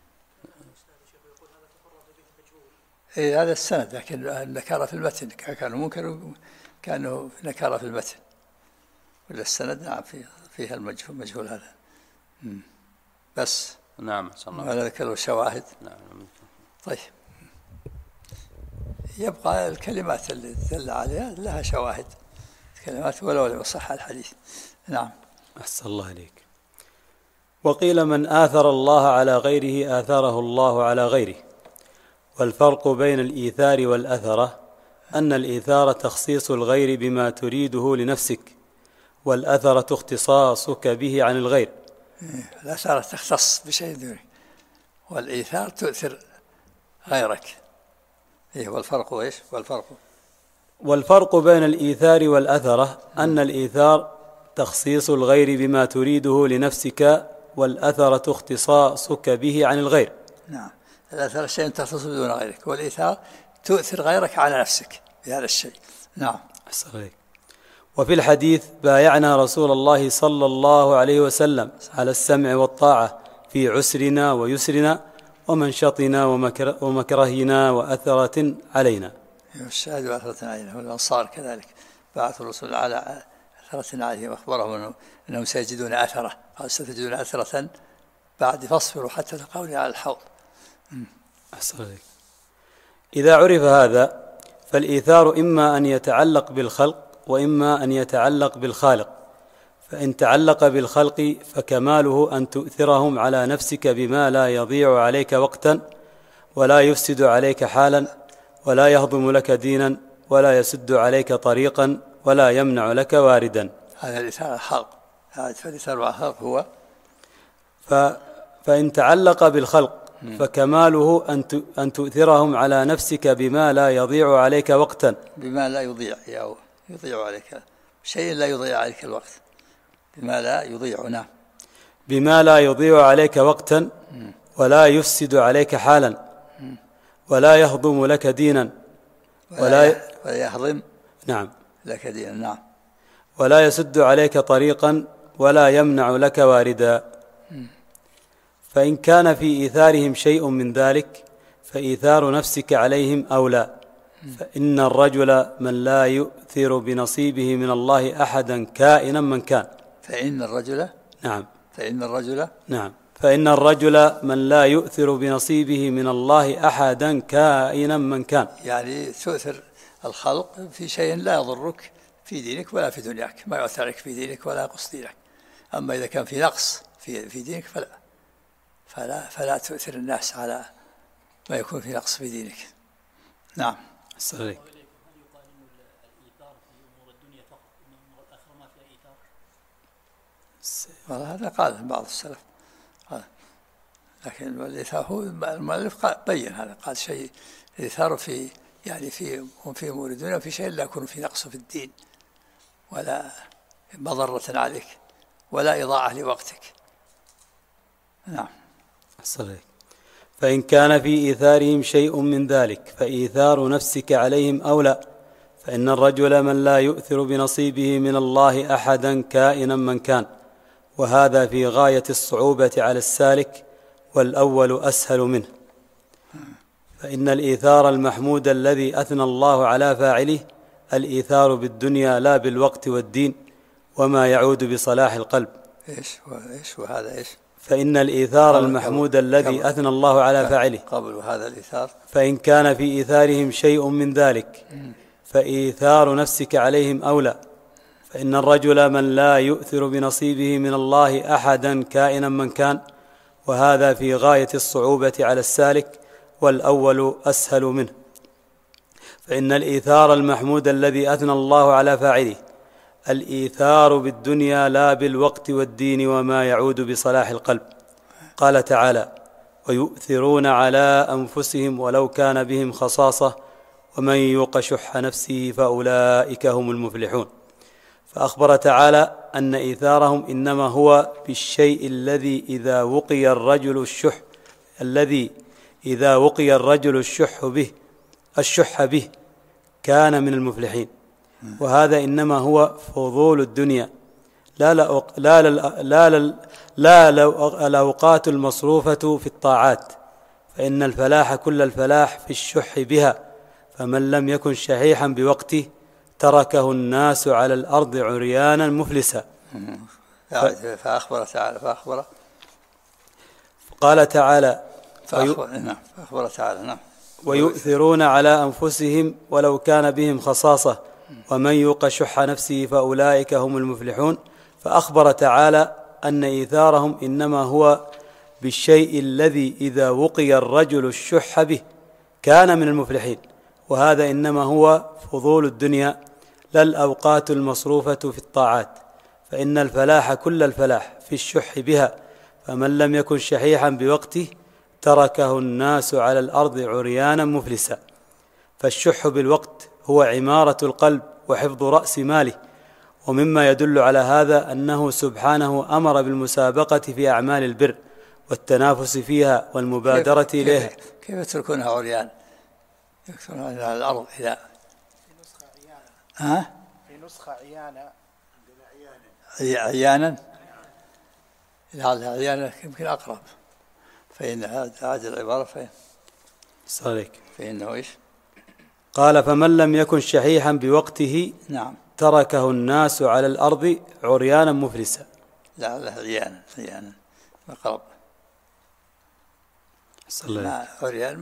هذا السند، لكن النكارة في المتن كان منكر، كانه نكارة في المتن. ولا السند نعم فيها المجهول هذا. بس. نعم. صلى الله عليه ولا ذكروا شواهد. نعم. طيب، يبقى الكلمات اللي دل عليها لها شواهد، كلمات ولو لم يصح الحديث. نعم. أحسن الله عليك. وقيل من آثر الله على غيره آثره الله على غيره. والفرق بين الإيثار والأثرة أن الإيثار تخصيص الغير بما تريده لنفسك، والأثرة اختصاصك به عن الغير. الأثرة تختص بشيء دونك، والإيثار تؤثر غيرك. والفرق إيش؟ والفرق بين الإيثار والأثرة أن الإيثار تخصيص الغير بما تريده لنفسك، والأثرة اختصاصك به عن الغير. نعم. الأثرة شيء تختص بدون غيرك، والإيثار تؤثر غيرك على نفسك بهذا الشيء. نعم. أحسن عليك. وفي الحديث: بايعنا رسول الله صلى الله عليه وسلم على السمع والطاعة في عسرنا ويسرنا ومنشطنا ومكرهنا وأثرة علينا. الشاهد وأثرة علينا. والأنصار كذلك بعثوا الرسول على أثرة عليهم، وأخبرهم أنهم سيجدون أثرة، قال: ستجدون أثرة بعد فاصبروا حتى تلقوني على الحوض. أحسن عليك. إذا عرف هذا فالإيثار إما أن يتعلق بالخلق وإما أن يتعلق بالخالق. فإن تعلق بالخلق فكماله أن تؤثرهم على نفسك بما لا يضيع عليك وقتا ولا يفسد عليك حالا ولا يهضم لك دينا ولا يسد عليك طريقا ولا يمنع لك واردا. هذا الإيثار الخلق. فالإيثار على الخلق هو فإن تعلق بالخلق فكماله أن تؤثرهم على نفسك بما لا يضيع عليك وقتا. بما لا يضيع عليك شيء لا يضيع عليك الوقت. بما لا يضيع. نعم. بما لا يضيع عليك وقتا ولا يفسد عليك حالا ولا يهضم لك دينا ولا يهضم نعم لك دينا. نعم. ولا يسد عليك طريقا ولا يمنع لك واردا. فإن كان في إيثارهم شيء من ذلك فإيثار نفسك عليهم أولى. فإن الرجل من لا يؤثر بنصيبه من الله أحدا كائنا من كان. فإن الرجل نعم. فإن الرجل من لا يؤثر بنصيبه من الله أحدا كائنا من كان. يعني تؤثر الخلق في شيء لا يضرك في دينك ولا في دنياك، ما يؤثرك في دينك ولا يقص دينك. أما إذا كان في نقص في دينك فلا تؤثر الناس على ما يكون في نقص في دينك. نعم. السلام. والله هذا قال بعض السلف، لكن الإيثار هو المؤلف بين هذا، قال شيء الإيثار في أمور الدنيا وفي شيء لا يكون في نقص في الدين ولا مضرة عليك ولا إضاعة لوقتك. نعم. الصلاة. فإن كان في إيثارهم شيء من ذلك فإيثار نفسك عليهم أولى. فإن الرجل من لا يؤثر بنصيبه من الله أحدا كائنا من كان، وهذا في غاية الصعوبة على السالك، والأول أسهل منه. فإن الإيثار المحمود الذي أثنى الله على فاعله الإيثار بالدنيا لا بالوقت والدين وما يعود بصلاح القلب. إيش وهذا إيش؟ فإن الإيثار المحمود الذي أثنى الله على فاعله قبل هذا الإيثار. فإن كان في إيثارهم شيء من ذلك فإيثار نفسك عليهم أولى. فإن الرجل من لا يؤثر بنصيبه من الله أحدا كائنا من كان، وهذا في غاية الصعوبة على السالك، والأول أسهل منه. فإن الإيثار المحمود الذي أثنى الله على فاعله الإيثار بالدنيا لا بالوقت والدين وما يعود بصلاح القلب. قال تعالى: ويؤثرون على أنفسهم ولو كان بهم خصاصة ومن يوق شح نفسه فأولئك هم المفلحون. فأخبر تعالى أن إيثارهم إنما هو بالشيء الذي إذا وقي الرجل الشح به كان من المفلحين. وهذا إنما هو فضول الدنيا لا الأوقات المصروفة في الطاعات، فإن الفلاح كل الفلاح في الشح بها. فمن لم يكن شحيحا بوقته تركه الناس على الأرض عريانا مفلسا. فأخبر تعالى نعم. ويؤثرون على أنفسهم ولو كان بهم خصاصة ومن يوق شح نفسه فأولئك هم المفلحون. فأخبر تعالى أن إيثارهم إنما هو بالشيء الذي إذا وقي الرجل الشح به كان من المفلحين. وهذا إنما هو فضول الدنيا لا الأوقات المصروفة في الطاعات، فإن الفلاح كل الفلاح في الشح بها. فمن لم يكن شحيحا بوقته تركه الناس على الأرض عريانا مفلسا. فالشح بالوقت هو عمارة القلب وحفظ رأس ماله. ومما يدل على هذا أنه سبحانه أمر بالمسابقة في أعمال البر والتنافس فيها والمبادرة إليها. كيف يتركونها عريان؟ يكثرون على الأرض إذا في نسخة عيانا عيانا يمكن أقرب. فإن هذه العبارة فإنه إيش؟ قال: فمن لم يكن شحيحا بوقته نعم تركه الناس على الأرض عريانا مفلسا. لا عيانا أقرب. عريان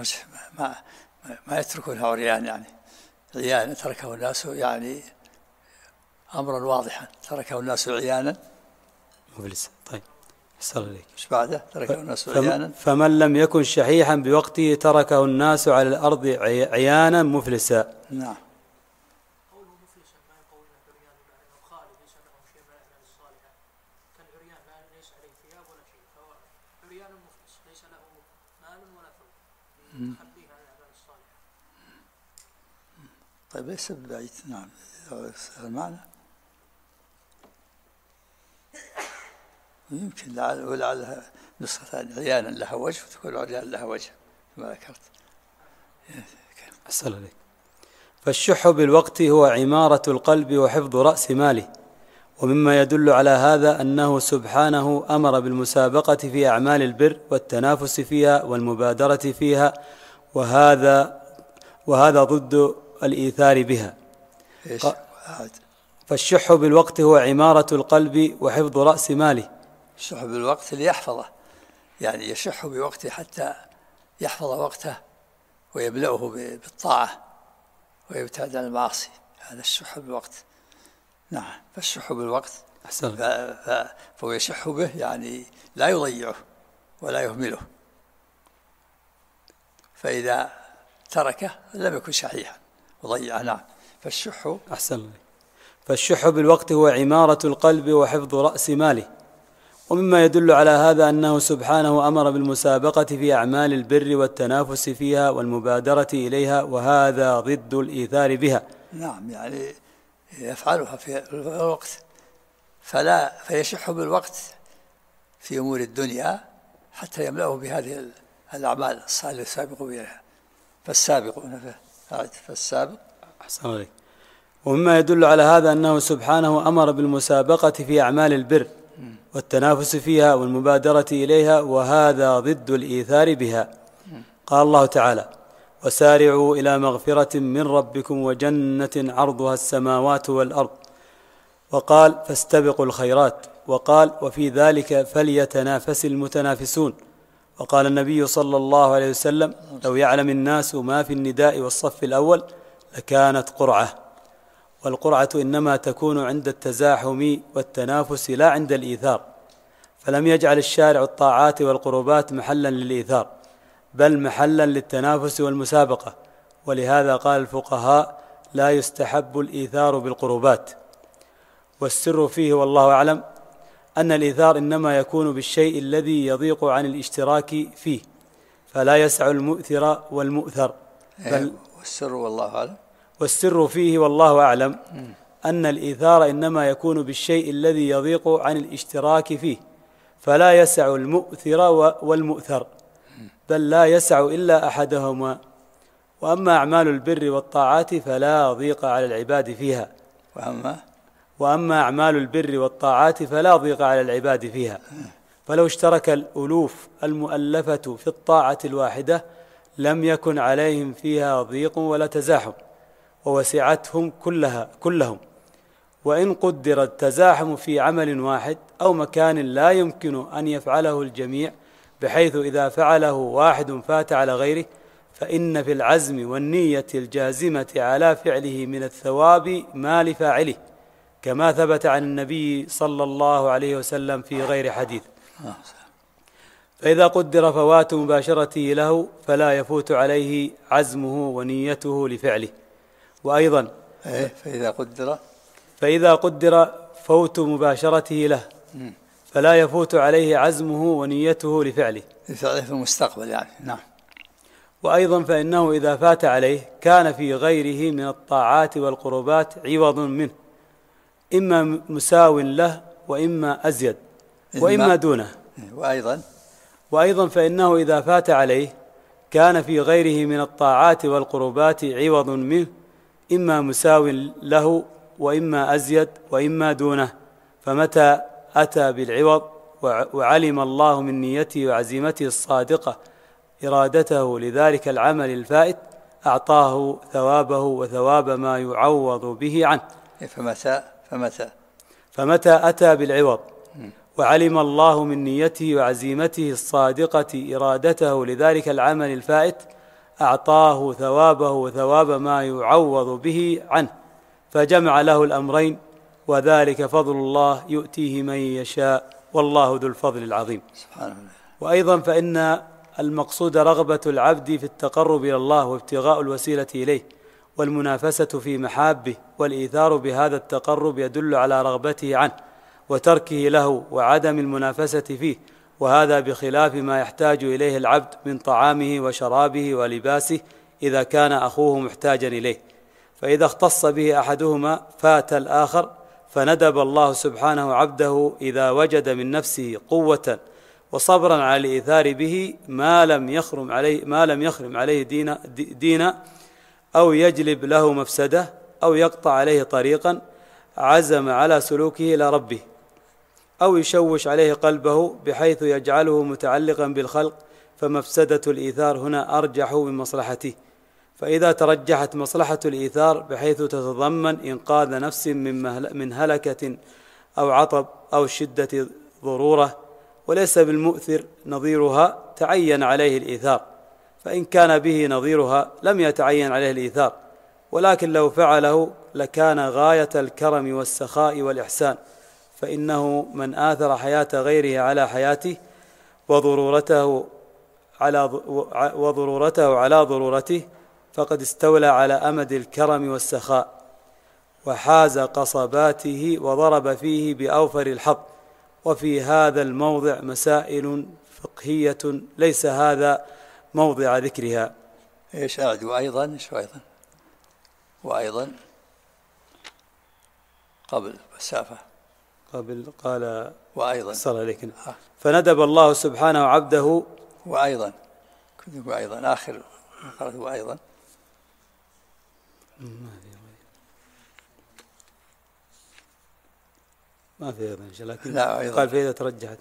ما يتركونها عريان، يعني عيانا تركه الناس، يعني أمرا واضحا تركه الناس عيانا مفلسا. طيب أحسن عليك. مش بعده تركه الناس عيانا. فمن لم يكن شحيحا بوقته تركه الناس على الأرض عيانا مفلسا. نعم. قوله مفلسا ما يقولون عريان، لأنه خالد ليس له شيء من الأعمال الصالحة، كالعريان ليس عليه ثياب ولا شيء، فهو عريان مفلس ليس له مال ولا ثوب، يخليه على الأعمال الصالحة. طيب ليس بعيد. نعم المعنى يمكن لعلها نسخة ثانية عيانا لها وجه وتكون عريان لها وجه كما ذكرت. أسأل عليك. فالشح بالوقت هو عمارة القلب وحفظ رأس ماله. ومما يدل على هذا أنه سبحانه أمر بالمسابقة في أعمال البر والتنافس فيها والمبادرة فيها، وهذا ضد الإيثار بها. فالشح بالوقت هو عمارة القلب وحفظ رأس ماله. الشح بالوقت ليحفظه، يعني يشح بوقته حتى يحفظ وقته ويملأه بالطاعة ويبتعد عن المعاصي، هذا الشح بالوقت. نعم. فالشح بالوقت فهو يشح به، يعني لا يضيعه ولا يهمله، فإذا تركه لم يكن شحيحا وضيعه. نعم. فالشح أحسن. فالشح بالوقت هو عمارة القلب وحفظ رأس ماله. ومما يدل على هذا أنه سبحانه أمر بالمسابقة في أعمال البر والتنافس فيها والمبادرة إليها، وهذا ضد الإيثار بها. نعم. يعني يفعلها في الوقت، فيشح بالوقت في أمور الدنيا حتى يملأه بهذه الأعمال الصالحة يسابق بها. فالسابقون فالسابق. أحسن عليك. ومما يدل على هذا أنه سبحانه أمر بالمسابقة في أعمال البر والتنافس فيها والمبادرة إليها، وهذا ضد الإيثار بها. قال الله تعالى: وسارعوا إلى مغفرة من ربكم وجنة عرضها السماوات والأرض. وقال: فاستبقوا الخيرات. وقال: وفي ذلك فليتنافس المتنافسون. وقال النبي صلى الله عليه وسلم: لو يعلم الناس ما في النداء والصف الأول لكانت قرعة. والقرعة إنما تكون عند التزاحم والتنافس لا عند الإيثار، فلم يجعل الشارع الطاعات والقربات محلا للإيثار، بل محلا للتنافس والمسابقة. ولهذا قال الفقهاء: لا يستحب الإيثار بالقربات. والسر فيه والله أعلم أن الإيثار إنما يكون بالشيء الذي يضيق عن الاشتراك فيه، فلا يسع المؤثر والمؤثر. والسر فيه والله أعلم أن الإيثار إنما يكون بالشيء الذي يضيق عن الاشتراك فيه، فلا يسع المؤثر والمؤثر، بل لا يسع إلا أحدهما. وأما أعمال البر والطاعات فلا ضيق على العباد فيها. وأما أعمال البر والطاعات فلا ضيق على العباد فيها، فلو اشترك الألوف المؤلفة في الطاعة الواحدة لم يكن عليهم فيها ضيق ولا تزاحم، ووسعتهم كلهم. وإن قدر التزاحم في عمل واحد أو مكان لا يمكن أن يفعله الجميع، بحيث إذا فعله واحد فات على غيره، فإن في العزم والنية الجازمة على فعله من الثواب ما لفاعله، كما ثبت عن النبي صلى الله عليه وسلم في غير حديث. فإذا قدر فوات مباشرته له فلا يفوت عليه عزمه ونيته لفعله. وأيضا فإذا قدر فوت مباشرته له فلا يفوت عليه عزمه ونيته لفعله في المستقبل يعني. نعم. وأيضا فإنه إذا فات عليه كان في غيره من الطاعات والقربات عوض منه، إما مساو له وإما أزيد وإما دونه. وأيضا فإنه إذا فات عليه كان في غيره من الطاعات والقربات عوض منه، إما مساو له وإما أزيد وإما دونه. فمتى أتى بالعوض وعلم الله من نيته وعزيمته الصادقة إرادته لذلك العمل الفائت، أعطاه ثوابه وثواب ما يعوض به عنه. فمتى أتى بالعوض وعلم الله من نيته وعزيمته الصادقة إرادته لذلك العمل الفائت، أعطاه ثوابه وثواب ما يعوض به عنه، فجمع له الأمرين، وذلك فضل الله يؤتيه من يشاء، والله ذو الفضل العظيم. وأيضا فإن المقصود رغبة العبد في التقرب إلى الله وابتغاء الوسيلة إليه والمنافسة في محابه، والإيثار بهذا التقرب يدل على رغبته عنه وتركه له وعدم المنافسة فيه، وهذا بخلاف ما يحتاج إليه العبد من طعامه وشرابه ولباسه إذا كان أخوه محتاجا إليه، فإذا اختص به أحدهما فات الآخر، فندب الله سبحانه عبده إذا وجد من نفسه قوة وصبرا على الإيثار به ما لم يخرم عليه دينا أو يجلب له مفسدة أو يقطع عليه طريقا، عزم على سلوكه إلى ربه، أو يشوش عليه قلبه بحيث يجعله متعلقا بالخلق، فمفسدة الإيثار هنا أرجح من مصلحته. فإذا ترجحت مصلحة الإيثار بحيث تتضمن إنقاذ نفس من هلكة أو عطب أو شدة ضرورة وليس بالمؤثر نظيرها، تعين عليه الإيثار، فإن كان به نظيرها لم يتعين عليه الإيثار، ولكن لو فعله لكان غاية الكرم والسخاء والإحسان، فإنه من آثر حياة غيره على حياته وضرورته على ضرورته فقد استولى على أمد الكرم والسخاء وحاز قصباته وضرب فيه بأوفر الحظ. وفي هذا الموضع مسائل فقهية ليس هذا موضع ذكرها. إيش أعد وأيضا قبل مسافة قبل قال وأيضا صلى عليك فندب الله سبحانه عبده وأيضا آخر قرأت وأيضا ما في أيضا لكن قال فإذا ترجحت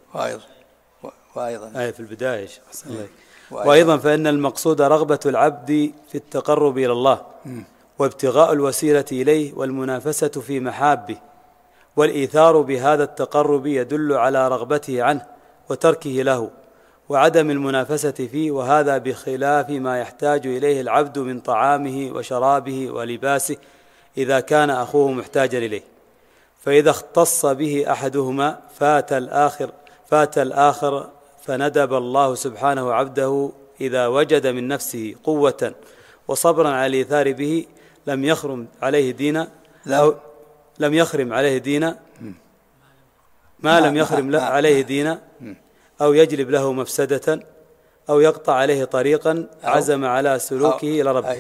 وأيضا في البداية وأيضا فإن المقصود رغبة العبد في التقرب إلى الله وابتغاء الوسيلة إليه والمنافسة في محابه، والإيثار بهذا التقرب يدل على رغبته عنه وتركه له وعدم المنافسة فيه، وهذا بخلاف ما يحتاج إليه العبد من طعامه وشرابه ولباسه إذا كان أخوه محتاجا إليه، فإذا اختص به أحدهما فات الآخر، فندب الله سبحانه عبده إذا وجد من نفسه قوة وصبرا على الإيثار به لم يخرم عليه دينا أو يجلب له مفسدة أو يقطع عليه طريقا عزم على سلوكه إلى ربه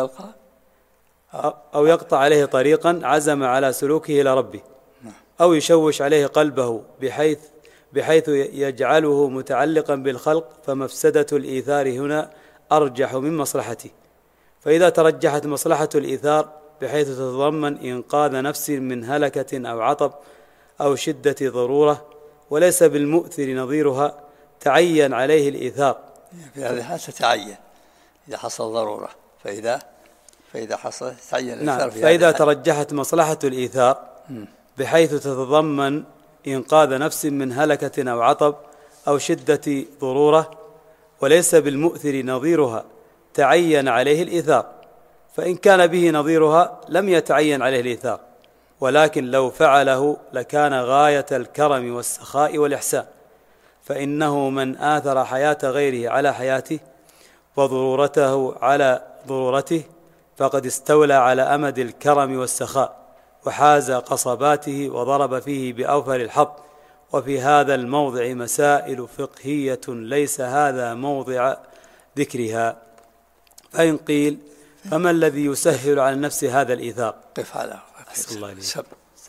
أو يقطع عليه طريقا عزم على سلوكه إلى ربه أو يشوش عليه قلبه بحيث يجعله متعلقا بالخلق، فمفسدة الإيثار هنا أرجح من مصلحته. فإذا ترجحت مصلحة الإيثار بحيث تتضمن إنقاذ نفس من هلكة أو عطب أو شدة ضرورة وليس بالمؤثر نظيرها، تعين عليه الإيثار. في هذه الحالة تتعين إذا حصل ضرورة، فإذا حصل تعين الإيثار. فإذا ترجحت مصلحة الإيثار بحيث تتضمن إنقاذ نفس من هلكة أو عطب أو شدة ضرورة وليس بالمؤثر نظيرها، تعين عليه الإيثار، فإن كان به نظيرها لم يتعين عليه الإيثار، ولكن لو فعله لكان غاية الكرم والسخاء والإحسان، فإنه من آثر حياة غيره على حياته وضرورته على ضرورته فقد استولى على أمد الكرم والسخاء وحاز قصباته وضرب فيه بأوفر الحظ. وفي هذا الموضع مسائل فقهية ليس هذا موضع ذكرها. فإن قيل فما الذي يسهل على النفس هذا الإيثار؟ قف على الله سب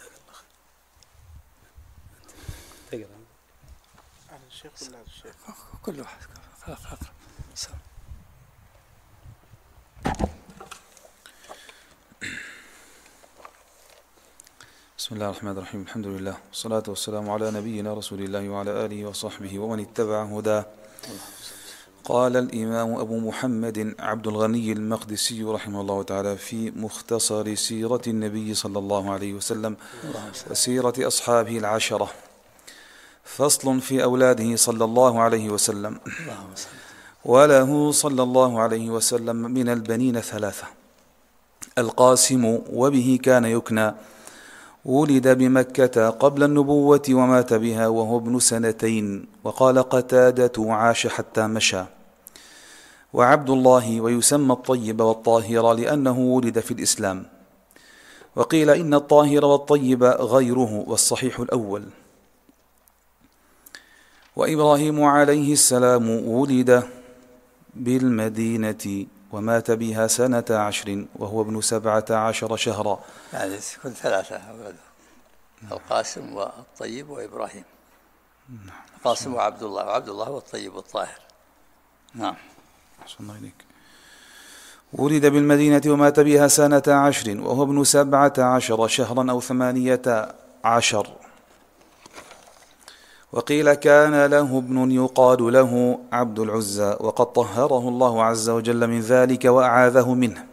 كل واحد بسم الله الرحمن الرحيم. الحمد لله والصلاة والسلام على نبينا رسول الله وعلى آله وصحبه ومن اتبع هداه. قال الإمام أبو محمد عبد الغني المقدسي رحمه الله تعالى في مختصر سيرة النبي صلى الله عليه وسلم وسيرة أصحابه العشرة: فصل في أولاده صلى الله عليه وسلم. وله صلى الله عليه وسلم من البنين 3: القاسم وبه كان يكنى، ولد بمكة قبل النبوة ومات بها وهو ابن 2 وقال قتادة عاش حتى مشى. وعبد الله ويسمى الطيب والطاهر لأنه ولد في الإسلام. وقيل إن الطاهر والطيب غيره، والصحيح الأول. وإبراهيم عليه السلام ولد بالمدينة ومات بها 12 وهو ابن 17 شهرا. يعني كل 3 أولاده، القاسم والطيب وإبراهيم. القاسم وعبد الله، وعبد الله والطيب والطاهر. نعم. ولد بالمدينة ومات بها 12 وهو ابن 17 شهرا أو 18. وقيل كان له ابن يقال له عبد العزى، وقد طهره الله عز وجل من ذلك وأعاذه منه.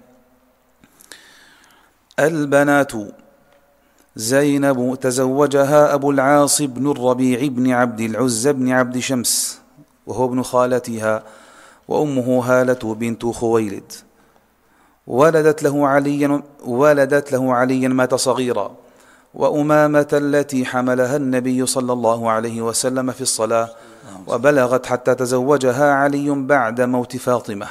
البنات: زينب تزوجها أبو العاص بن الربيع بن عبد العزى بن عبد شمس وهو ابن خالتها، وأمه هالة بنت خويلد. ولدت له عليا مات صغيرا، وأمامة التي حملها النبي صلى الله عليه وسلم في الصلاة، وبلغت حتى تزوجها علي بعد موت فاطمة.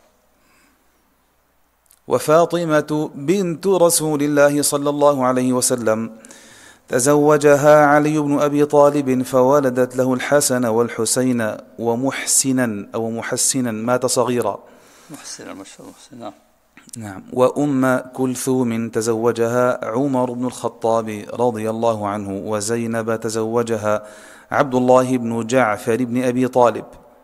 وفاطمة بنت رسول الله صلى الله عليه وسلم تزوجها علي بن أبي طالب، فولدت له الحسن والحسين ومحسنا مات صغيرا. محسن. نعم. وأم كلثوم تزوجها عمر بن الخطاب رضي الله عنه. وزينب تزوجها عبد الله بن جعفر بن أبي طالب.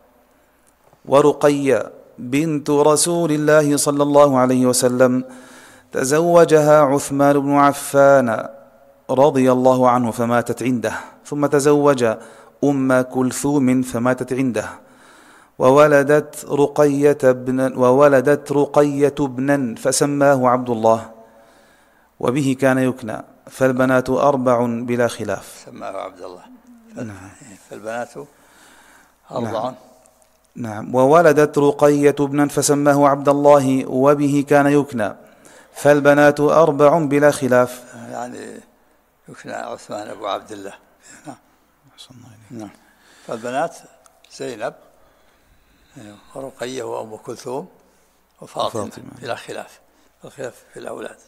ورقية بنت رسول الله صلى الله عليه وسلم تزوجها عثمان بن عفان رضي الله عنه فماتت عنده، ثم تزوج أم كلثوم فماتت عنده. وولدت رقية ابنا فسماه عبد الله، وبه كان يكنى. فالبنات 4 بلا خلاف. سماه عبد الله. فالبنات 4. نعم. وولدت رقية ابنا فسماه عبد الله، وبه كان يكنى. فالبنات 4 بلا خلاف. يعني يكنى عثمان أبو عبد الله. نعم. فالبنات زينب ورقية وأم كلثوم وفاطمة بلا خلاف. الخلاف في الأولاد.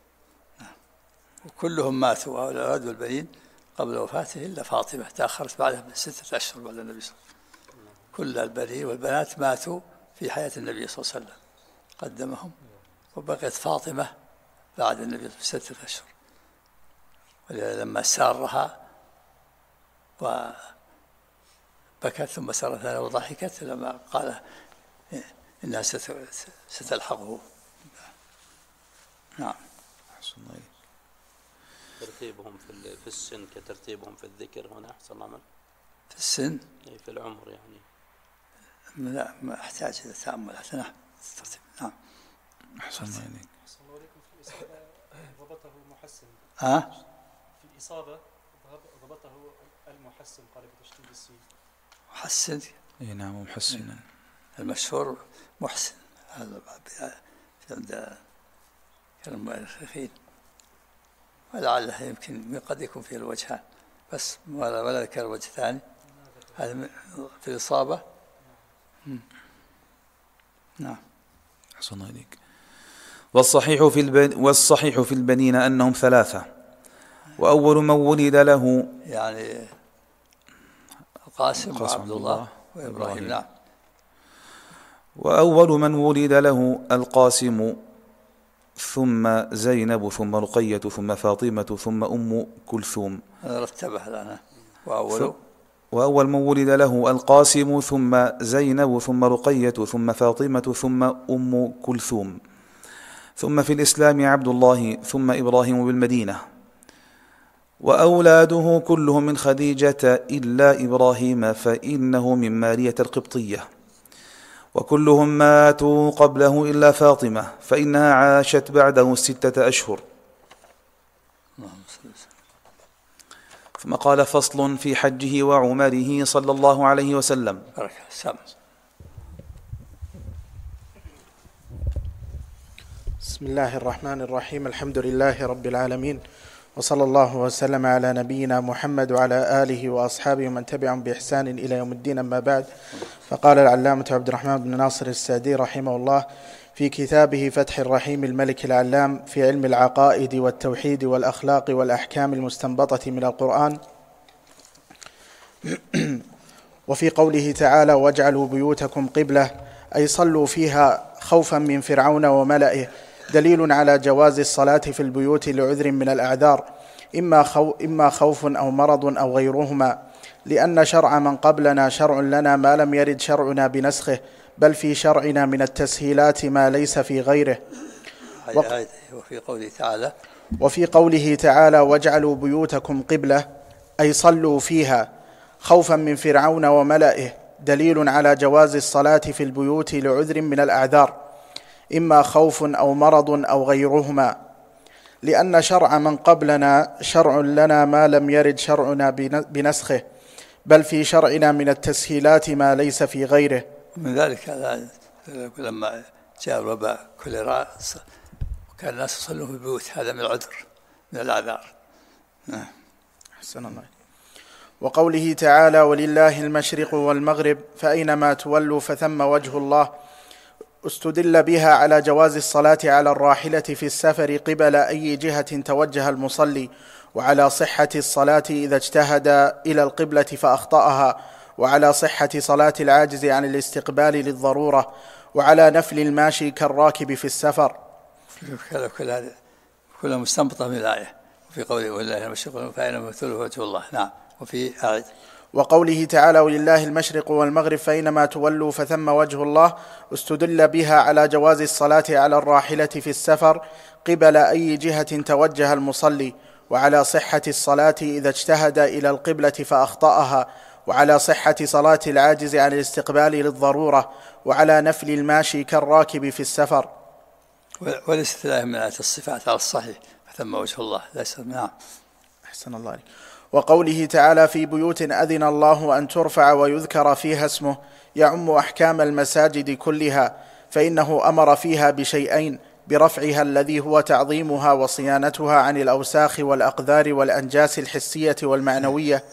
وكلهم ماتوا، الأولاد والبنين، قبل وفاته إلا فاطمة تأخرت بعدها ب6 أشهر بعد النبي صلى الله عليه وسلم. كل البنين والبنات ماتوا في حياة النبي صلى الله عليه وسلم، قدمهم. وبقيت فاطمة بعد النبي ب6 أشهر، ولما سارها وبكت ثم سارت وضحكت لما قال إنها ستلحقه. نعم. ترتيبهم في السن كترتيبهم في الذكر هنا أحسن من في السن، في العمر يعني. لا، ما أحتاج إلى تأمل. نعم. نعم. أحسن الله عليك. في الإصابة ضبطه المحسن. في الإصابة ضبطه المحسن، قال بتشديد السين. محسن. نعم، محسنا. المشهور محسن، هذا عند المؤرخين، ولعله يمكن قد يكون فيه الوجهان بس، ولا ذكر وجه ثاني. هذا في الإصابة. نعم. أحسن الله عليك. والصحيح في البنين أنهم 3. وأول من ولد له يعني القاسم وعبد الله وإبراهيم. نعم. وأول من ولد له القاسم، ثم زينب، ثم رقية، ثم فاطمة، ثم أم كلثوم. رتبه لنا. وأول من ولد له القاسم، ثم زينب، ثم رقية، ثم فاطمة، ثم أم كلثوم. ثم في الإسلام عبد الله، ثم إبراهيم بالمدينة. وأولاده كلهم من خديجة إلا إبراهيم فإنه من مارية القبطية. وكلهم ماتوا قبله إلا فاطمة فإنها عاشت بعده 6 أشهر. ثم قال: فصل في حجه وعمره صلى الله عليه وسلم. بسم الله الرحمن الرحيم. الحمد لله رب العالمين، وصلى الله وسلم على نبينا محمد وعلى آله وأصحابه ومن تبعهم بإحسان إلى يوم الدين. أما بعد، فقال العلامة عبد الرحمن بن ناصر السعدي رحمه الله في كتابه فتح الرحيم الملك العلام في علم العقائد والتوحيد والأخلاق والأحكام المستنبطة من القرآن، وفي قوله تعالى: واجعلوا بيوتكم قبلة، أي صلوا فيها خوفا من فرعون وملئه، دليل على جواز الصلاة في البيوت لعذر من الأعذار، إما خوف أو مرض أو غيرهما، لأن شرع من قبلنا شرع لنا ما لم يرد شرعنا بنسخه، بل في شرعنا من التسهيلات ما ليس في غيره. وفي قوله تعالى: واجعلوا بيوتكم قبلة، أي صلوا فيها خوفا من فرعون وملئه، دليل على جواز الصلاة في البيوت لعذر من الأعذار، إما خوف أو مرض أو غيرهما، لأن شرع من قبلنا شرع لنا ما لم يرد شرعنا بنسخه، بل في شرعنا من التسهيلات ما ليس في غيره. من ذلك لما جاء الوباء كوليرا وكان الناس يصلون في البيوت، هذا من العذر من الأعذار. أحسن الله. وقوله تعالى: ولله المشرق والمغرب فأينما تولوا فثم وجه الله، استدل بها على جواز الصلاة على الراحلة في السفر قبل أي جهة توجه المصلي، وعلى صحة الصلاة إذا اجتهد إلى القبلة فأخطأها، وعلى صحة صلاة العاجز عن الاستقبال للضرورة، وعلى نفل الماشي كالراكب في السفر. كلها مستنبطة من الآية. وفي قوله: ولله المشرق فأينما تولوا وجه الله. نعم. وفي آية وقوله تعالى: ولله المشرق والمغرب فأينما تولوا فثم وجه الله، استدل بها على جواز الصلاة على الراحلة في السفر قبل أي جهة توجه المصلي، وعلى صحة الصلاة إذا اجتهد إلى القبلة فأخطأها، وعلى صحة صلاة العاجز عن الاستقبال للضرورة، وعلى نفل الماشي كالراكب في السفر. وليست الآية من آيات الصفات على الصحيح، فثم وجه الله ليس. نعم. أحسن الله عليك. وقوله تعالى: في بيوت أذن الله أن ترفع ويذكر فيها اسمه، يعم أحكام المساجد كلها، فإنه أمر فيها بشيئين: برفعها الذي هو تعظيمها وصيانتها عن الأوساخ والأقذار والأنجاس الحسية والمعنوية.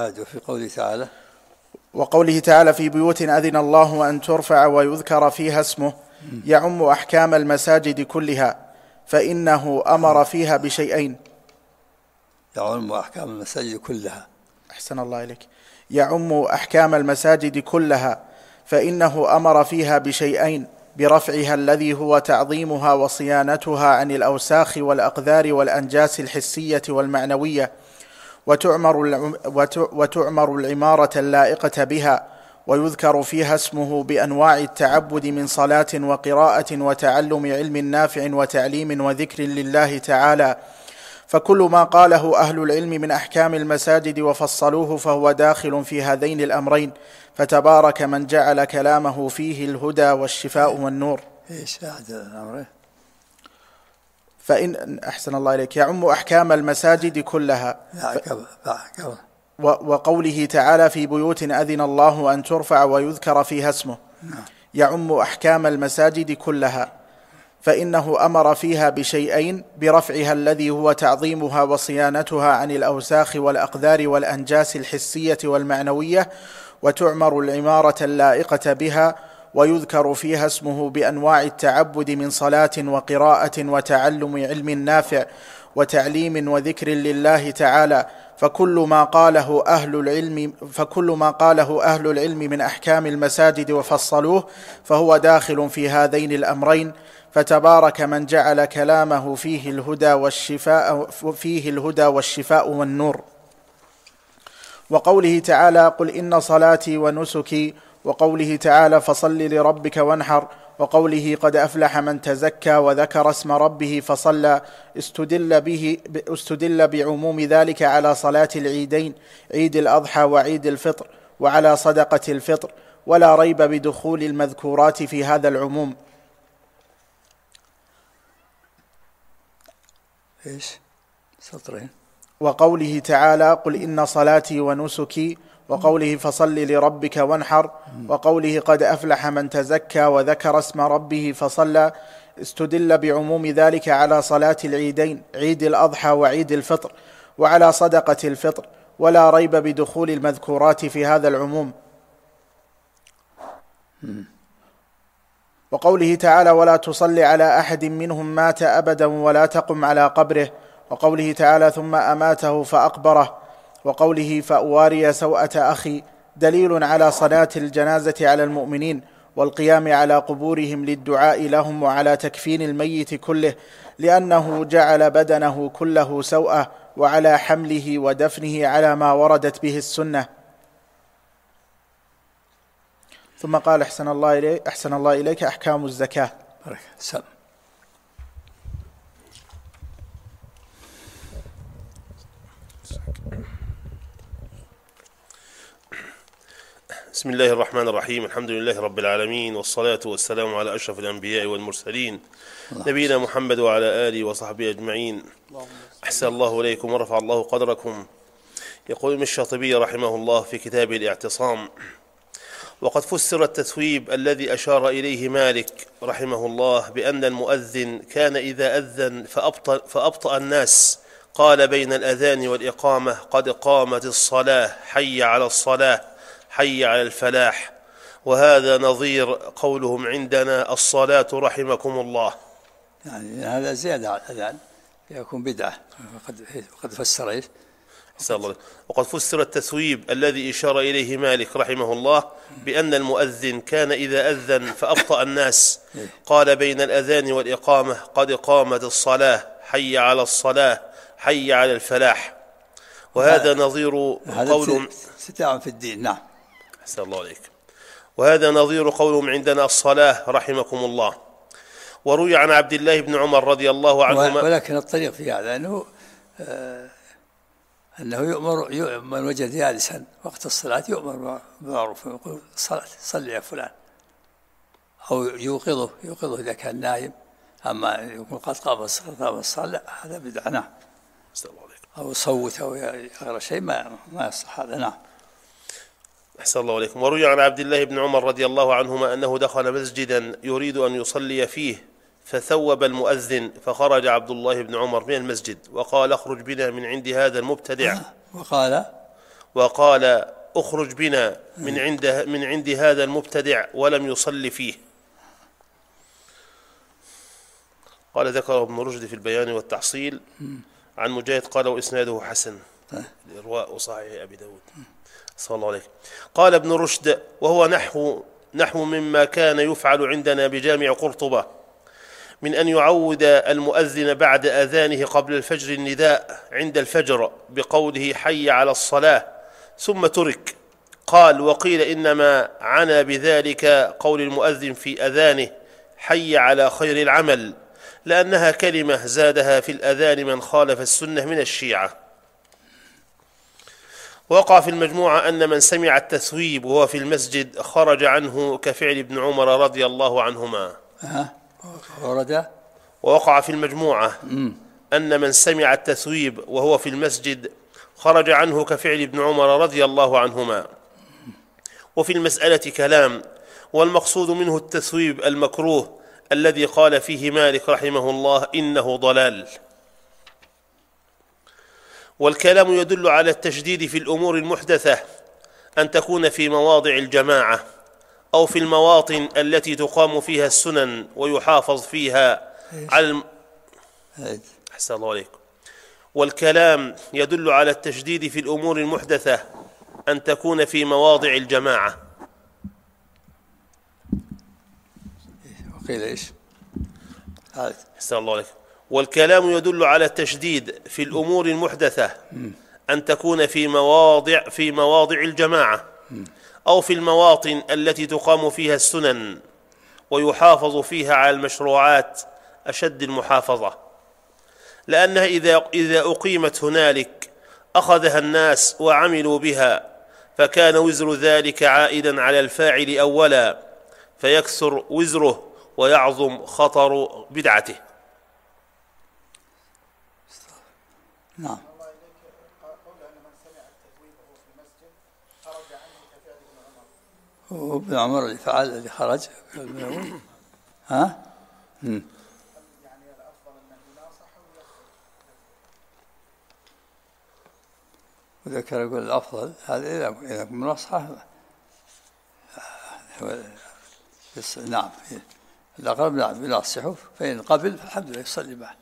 وقوله تعالى: في بيوت أذن الله أن ترفع ويذكر فيها اسمه، يعم أحكام المساجد كلها، فإنه أمر فيها بشيئين. يعم أحكام المساجد كلها. أحسن الله إليك. يعم أحكام المساجد كلها، فإنه أمر فيها بشيئين: برفعها الذي هو تعظيمها وصيانتها عن الأوساخ والأقذار والأنجاس الحسية والمعنوية، وتعمر العمارة اللائقة بها، ويذكر فيها اسمه بأنواع التعبد من صلاة وقراءة وتعلم علم نافع وتعليم وذكر لله تعالى، فكل ما قاله أهل العلم من أحكام المساجد وفصلوه فهو داخل في هذين الأمرين، فتبارك من جعل كلامه فيه الهدى والشفاء والنور. إيش هذا الأمر؟ فإن أحسن الله إليك. يعم أحكام المساجد كلها. وقوله تعالى: في بيوت أذن الله أن ترفع ويذكر فيها اسمه، يعم أحكام المساجد كلها، فإنه أمر فيها بشيئين: برفعها الذي هو تعظيمها وصيانتها عن الأوساخ والأقذار والأنجاس الحسية والمعنوية، وتعمر العمارة اللائقة بها، ويذكر فيها اسمه بأنواع التعبد من صلاة وقراءة وتعلم علم نافع وتعليم وذكر لله تعالى، فكل ما قاله أهل العلم من أحكام المساجد وفصلوه فهو داخل في هذين الأمرين، فتبارك من جعل كلامه فيه الهدى والشفاء والنور. وقوله تعالى: قل إن صلاتي ونسكي، وقوله تعالى: فصل لربك وانحر، وقوله: قد أفلح من تزكى وذكر اسم ربه فصلى، استدل بعموم ذلك على صلاة العيدين، عيد الأضحى وعيد الفطر، وعلى صدقة الفطر، ولا ريب بدخول المذكورات في هذا العموم. إيش؟ سطرين. وقوله تعالى قل إن صلاتي ونسكي، وقوله فصل لربك وانحر، وقوله قد أفلح من تزكى وذكر اسم ربه فصلى، استدل بعموم ذلك على صلاة العيدين، عيد الأضحى وعيد الفطر، وعلى صدقة الفطر، ولا ريب بدخول المذكورات في هذا العموم. وقوله تعالى ولا تصل على أحد منهم مات أبدا ولا تقم على قبره، وقوله تعالى ثم أماته فأقبره، وقوله فأواري سوءة أخي، دليل على صلاة الجنازة على المؤمنين والقيام على قبورهم للدعاء لهم وعلى تكفين الميت كله، لأنه جعل بدنه كله سوءة، وعلى حمله ودفنه على ما وردت به السنة. ثم قال أحسن الله إليك أحكام الزكاة. بسم الله الرحمن الرحيم. الحمد لله رب العالمين، والصلاة والسلام على أشرف الأنبياء والمرسلين نبينا محمد وعلى آله وصحبه أجمعين. أحسن الله إليكم ورفع الله قدركم. يقول ابن الشاطبي رحمه الله في كتابه الاعتصام: وقد فسر التثويب الذي أشار إليه مالك رحمه الله بأن المؤذن كان إذا أذن فأبطأ الناس قال بين الأذان والإقامة قد قامت الصلاة، حي على الصلاة، حي على الفلاح. وهذا نظير قولهم عندنا الصلاة رحمكم الله. يعني هذا زيادة على الأذان يكون بدعة. وقد فسر إيش؟ وقد فسر التثويب الذي إشار إليه مالك رحمه الله بأن المؤذن كان إذا أذن فأبطأ الناس قال بين الأذان والإقامة قد قامت الصلاة، حي على الصلاة، حي على الفلاح. وهذا نظير قول استدعاء في الدين. نعم. أحسن الله عليك. وهذا نظير قولهم عندنا الصلاة رحمكم الله. وروي عن عبد الله بن عمر رضي الله عنهما، ولكن الطريق في هذا أنه يؤمر من وجد جالسا وقت الصلاة يؤمر بالمعروف ويقول صلي يا فلان، أو يوقظه إذا كان نايم. أما يقول قد قام الصلاة هذا بدعة. نعم. أو صوت أو يغير شيء ما يصلح هذا. نعم. أحسن الله عليكم. وروي عن عبد الله بن عمر رضي الله عنهما أنه دخل مسجدا يريد أن يصلي فيه فثوب المؤذن، فخرج عبد الله بن عمر من المسجد وقال اخرج بنا من عند هذا المبتدع، وقال اخرج بنا من عند هذا المبتدع ولم يصلي فيه. قال ذكره ابن رشد في البيان والتحصيل عن مجاهد قال وإسناده حسن، الإرواء وصحيح أبي داود. صلى الله عليه. قال ابن رشد وهو نحو مما كان يفعل عندنا بجامع قرطبة من أن يعود المؤذن بعد أذانه قبل الفجر النداء عند الفجر بقوله حي على الصلاة ثم ترك. قال وقيل إنما عنا بذلك قول المؤذن في أذانه حي على خير العمل، لأنها كلمة زادها في الأذان من خالف السنة من الشيعة. وقع في المجموعة أن من سمع التثويب وهو في المسجد خرج عنه كفعل ابن عمر رضي الله عنهما. ووقع في المجموعة أن من سمع التثويب وهو في المسجد خرج عنه كفعل ابن عمر رضي الله عنهما. وفي المسألة كلام، والمقصود منه التثويب المكروه الذي قال فيه مالك رحمه الله إنه ضلال. والكلام يدل على التشديد في الأمور المحدثة أن تكون في مواضع الجماعة أو في المواطن التي تقام فيها السنن ويحافظ فيها على أحسن الله عليكم. والكلام يدل على التشديد في الأمور المحدثة أن تكون في مواضع الجماعة. وقيل إيش؟ أحسن الله عليكم. والكلام يدل على التشديد في الأمور المحدثة أن تكون في مواضع الجماعة أو في المواطن التي تقام فيها السنن ويحافظ فيها على المشروعات أشد المحافظة، لأنها إذا أقيمت هنالك أخذها الناس وعملوا بها فكان وزر ذلك عائدا على الفاعل أولا، فيكثر وزره ويعظم خطر بدعته. نعم. وابن عمر اللي فعل اللي خرج ها وذكر يقول الأفضل هذا إذا مناصحة نعم الأقرب نعم يناصحه، فإن قبل فالحمد لله يصلي معه،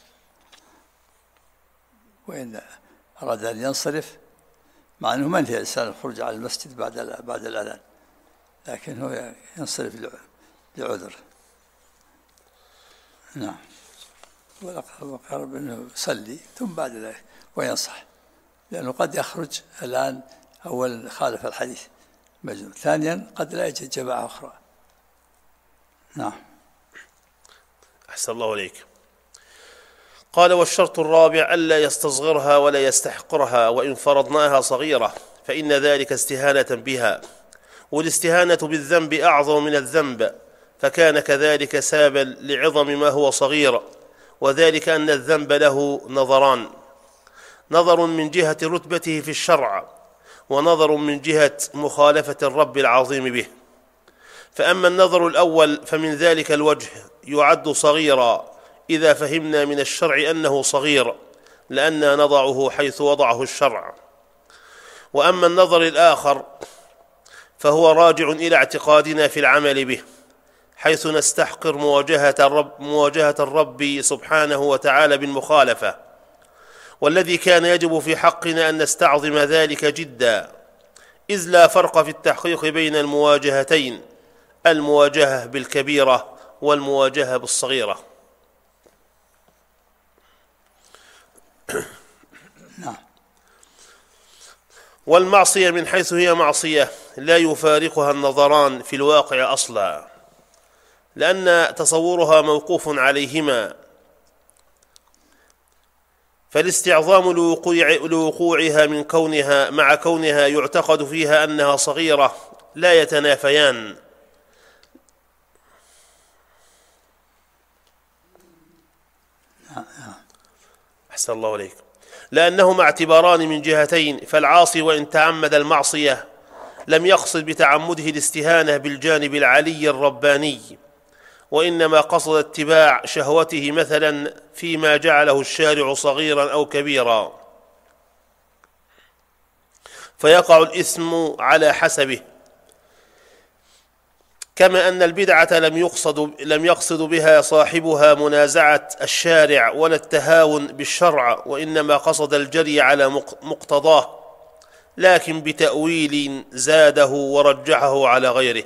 وإن أراد أن ينصرف مع أنه منهي الإنسان الخروج على المسجد بعد الأذان، لكن هو ينصرف لعذر. نعم والأقرب أنه يصلي ثم بعد ذلك وينصح، لأنه قد يخرج الآن أولا خالف الحديث مجنون، ثانيا قد لا يجد جماعة أخرى. نعم. أحسن الله إليك. قال: والشرط الرابع ألا يستصغرها ولا يستحقرها، وإن فرضناها صغيرة فإن ذلك استهانة بها، والاستهانة بالذنب أعظم من الذنب، فكان كذلك سببا لعظم ما هو صغير، وذلك أن الذنب له نظران: نظر من جهة رتبته في الشرع، ونظر من جهة مخالفة الرب العظيم به. فأما النظر الأول فمن ذلك الوجه يعد صغيرا إذا فهمنا من الشرع أنه صغير، لأننا نضعه حيث وضعه الشرع. وأما النظر الآخر فهو راجع إلى اعتقادنا في العمل به، حيث نستحقر مواجهة الرب سبحانه وتعالى بالمخالفة، والذي كان يجب في حقنا أن نستعظم ذلك جدا، إذ لا فرق في التحقيق بين المواجهتين، المواجهة بالكبيرة والمواجهة بالصغيرة. والمعصية من حيث هي معصية لا يفارقها النظران في الواقع أصلا، لأن تصورها موقوف عليهما، فالاستعظام لوقوعها من كونها مع كونها يعتقد فيها أنها صغيرة لا يتنافيان. أحسن الله عليك. لأنهما اعتباران من جهتين، فالعاصي وإن تعمد المعصية لم يقصد بتعمده الاستهانة بالجانب العلي الرباني، وإنما قصد اتباع شهوته مثلا فيما جعله الشارع صغيرا أو كبيرا، فيقع الإثم على حسبه. كما أن البدعة لم يقصد بها صاحبها منازعة الشارع ولا التهاون بالشرع، وإنما قصد الجري على مقتضاه، لكن بتأويل زاده ورجحه على غيره.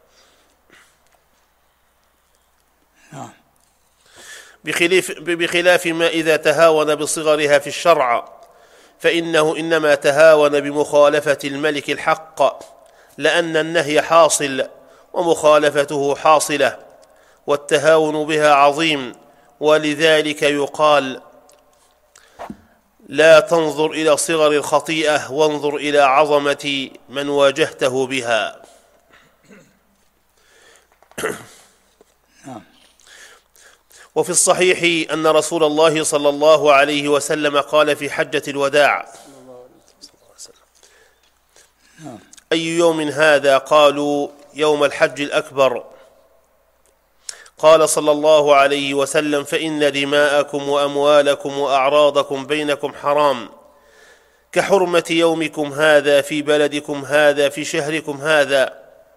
بخلاف ما إذا تهاون بصغرها في الشرع، فإنه إنما تهاون بمخالفة الملك الحق، لأن النهي حاصل ومخالفته حاصلة، والتهاون بها عظيم، ولذلك يقال: لا تنظر إلى صغر الخطيئة وانظر إلى عظمة من واجهته بها. وفي الصحيح أن رسول الله صلى الله عليه وسلم قال في حجة الوداع: أي يوم هذا؟ قالوا: يوم الحج الأكبر. قال صلى الله عليه وسلم: فإن دماءكم وأموالكم وأعراضكم بينكم حرام، كحرمة يومكم هذا في بلدكم هذا في شهركم هذا.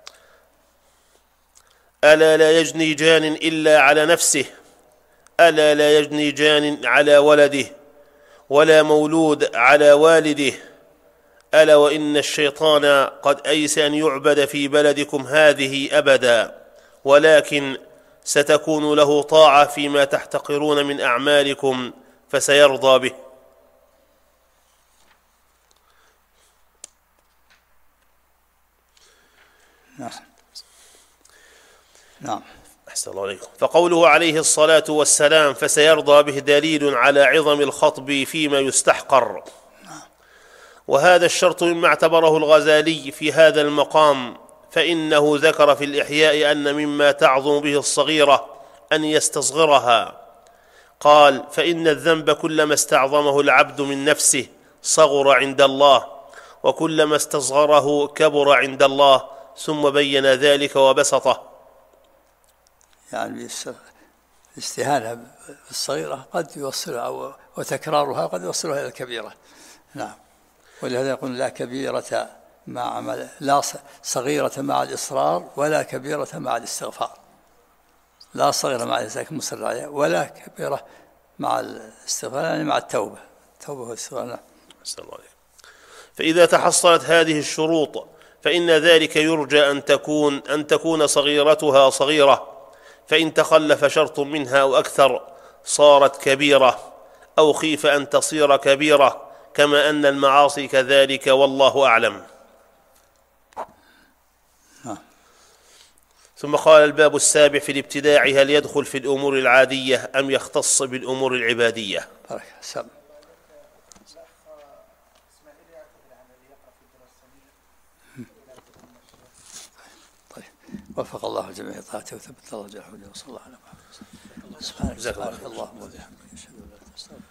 ألا لا يجني جان إلا على نفسه، ألا لا يجني جان على ولده، ولا مولود على والده. ألا وإن الشيطان قد أيس أن يعبد في بلدكم هذه أبدا، ولكن ستكون له طاعة فيما تحتقرون من أعمالكم فسيرضى به. نعم. أحسن الله عليكم. فقوله عليه الصلاة والسلام فسيرضى به دليل على عظم الخطب فيما يستحقر، وهذا الشرط مما اعتبره الغزالي في هذا المقام، فإنه ذكر في الإحياء أن مما تعظم به الصغيرة أن يستصغرها. قال: فإن الذنب كلما استعظمه العبد من نفسه صغر عند الله، وكلما استصغره كبر عند الله، ثم بين ذلك وبسطه. يعني الاستهانة بالصغيرة قد يوصلها وتكرارها قد يوصلها إلى الكبيرة. نعم. ولهذا يقول لا كبيرة لا صغيرة مع الإصرار ولا كبيرة مع الاستغفار. لا صغيرة مع الإصرار مصر عليها ولا كبيرة مع الاستغفار، يعني مع التوبة والاستغفار. فإذا تحصلت هذه الشروط فإن ذلك يرجى أن تكون صغيرتها صغيرة، فإن تخلف شرط منها أو أكثر صارت كبيرة، أو خيف أن تصير كبيرة، كما أن المعاصي كذلك، والله أعلم. ثم قال: الباب السابع في الابتداع: هل يدخل في الأمور العادية أم يختص بالأمور العبادية؟ وفق الله جميع طاعته وثبت الله جل وعلا. وصلى الله على محمد. سبحانك اللهم وبحمدك، اشهد ان لا اله الا انت، استغفرك.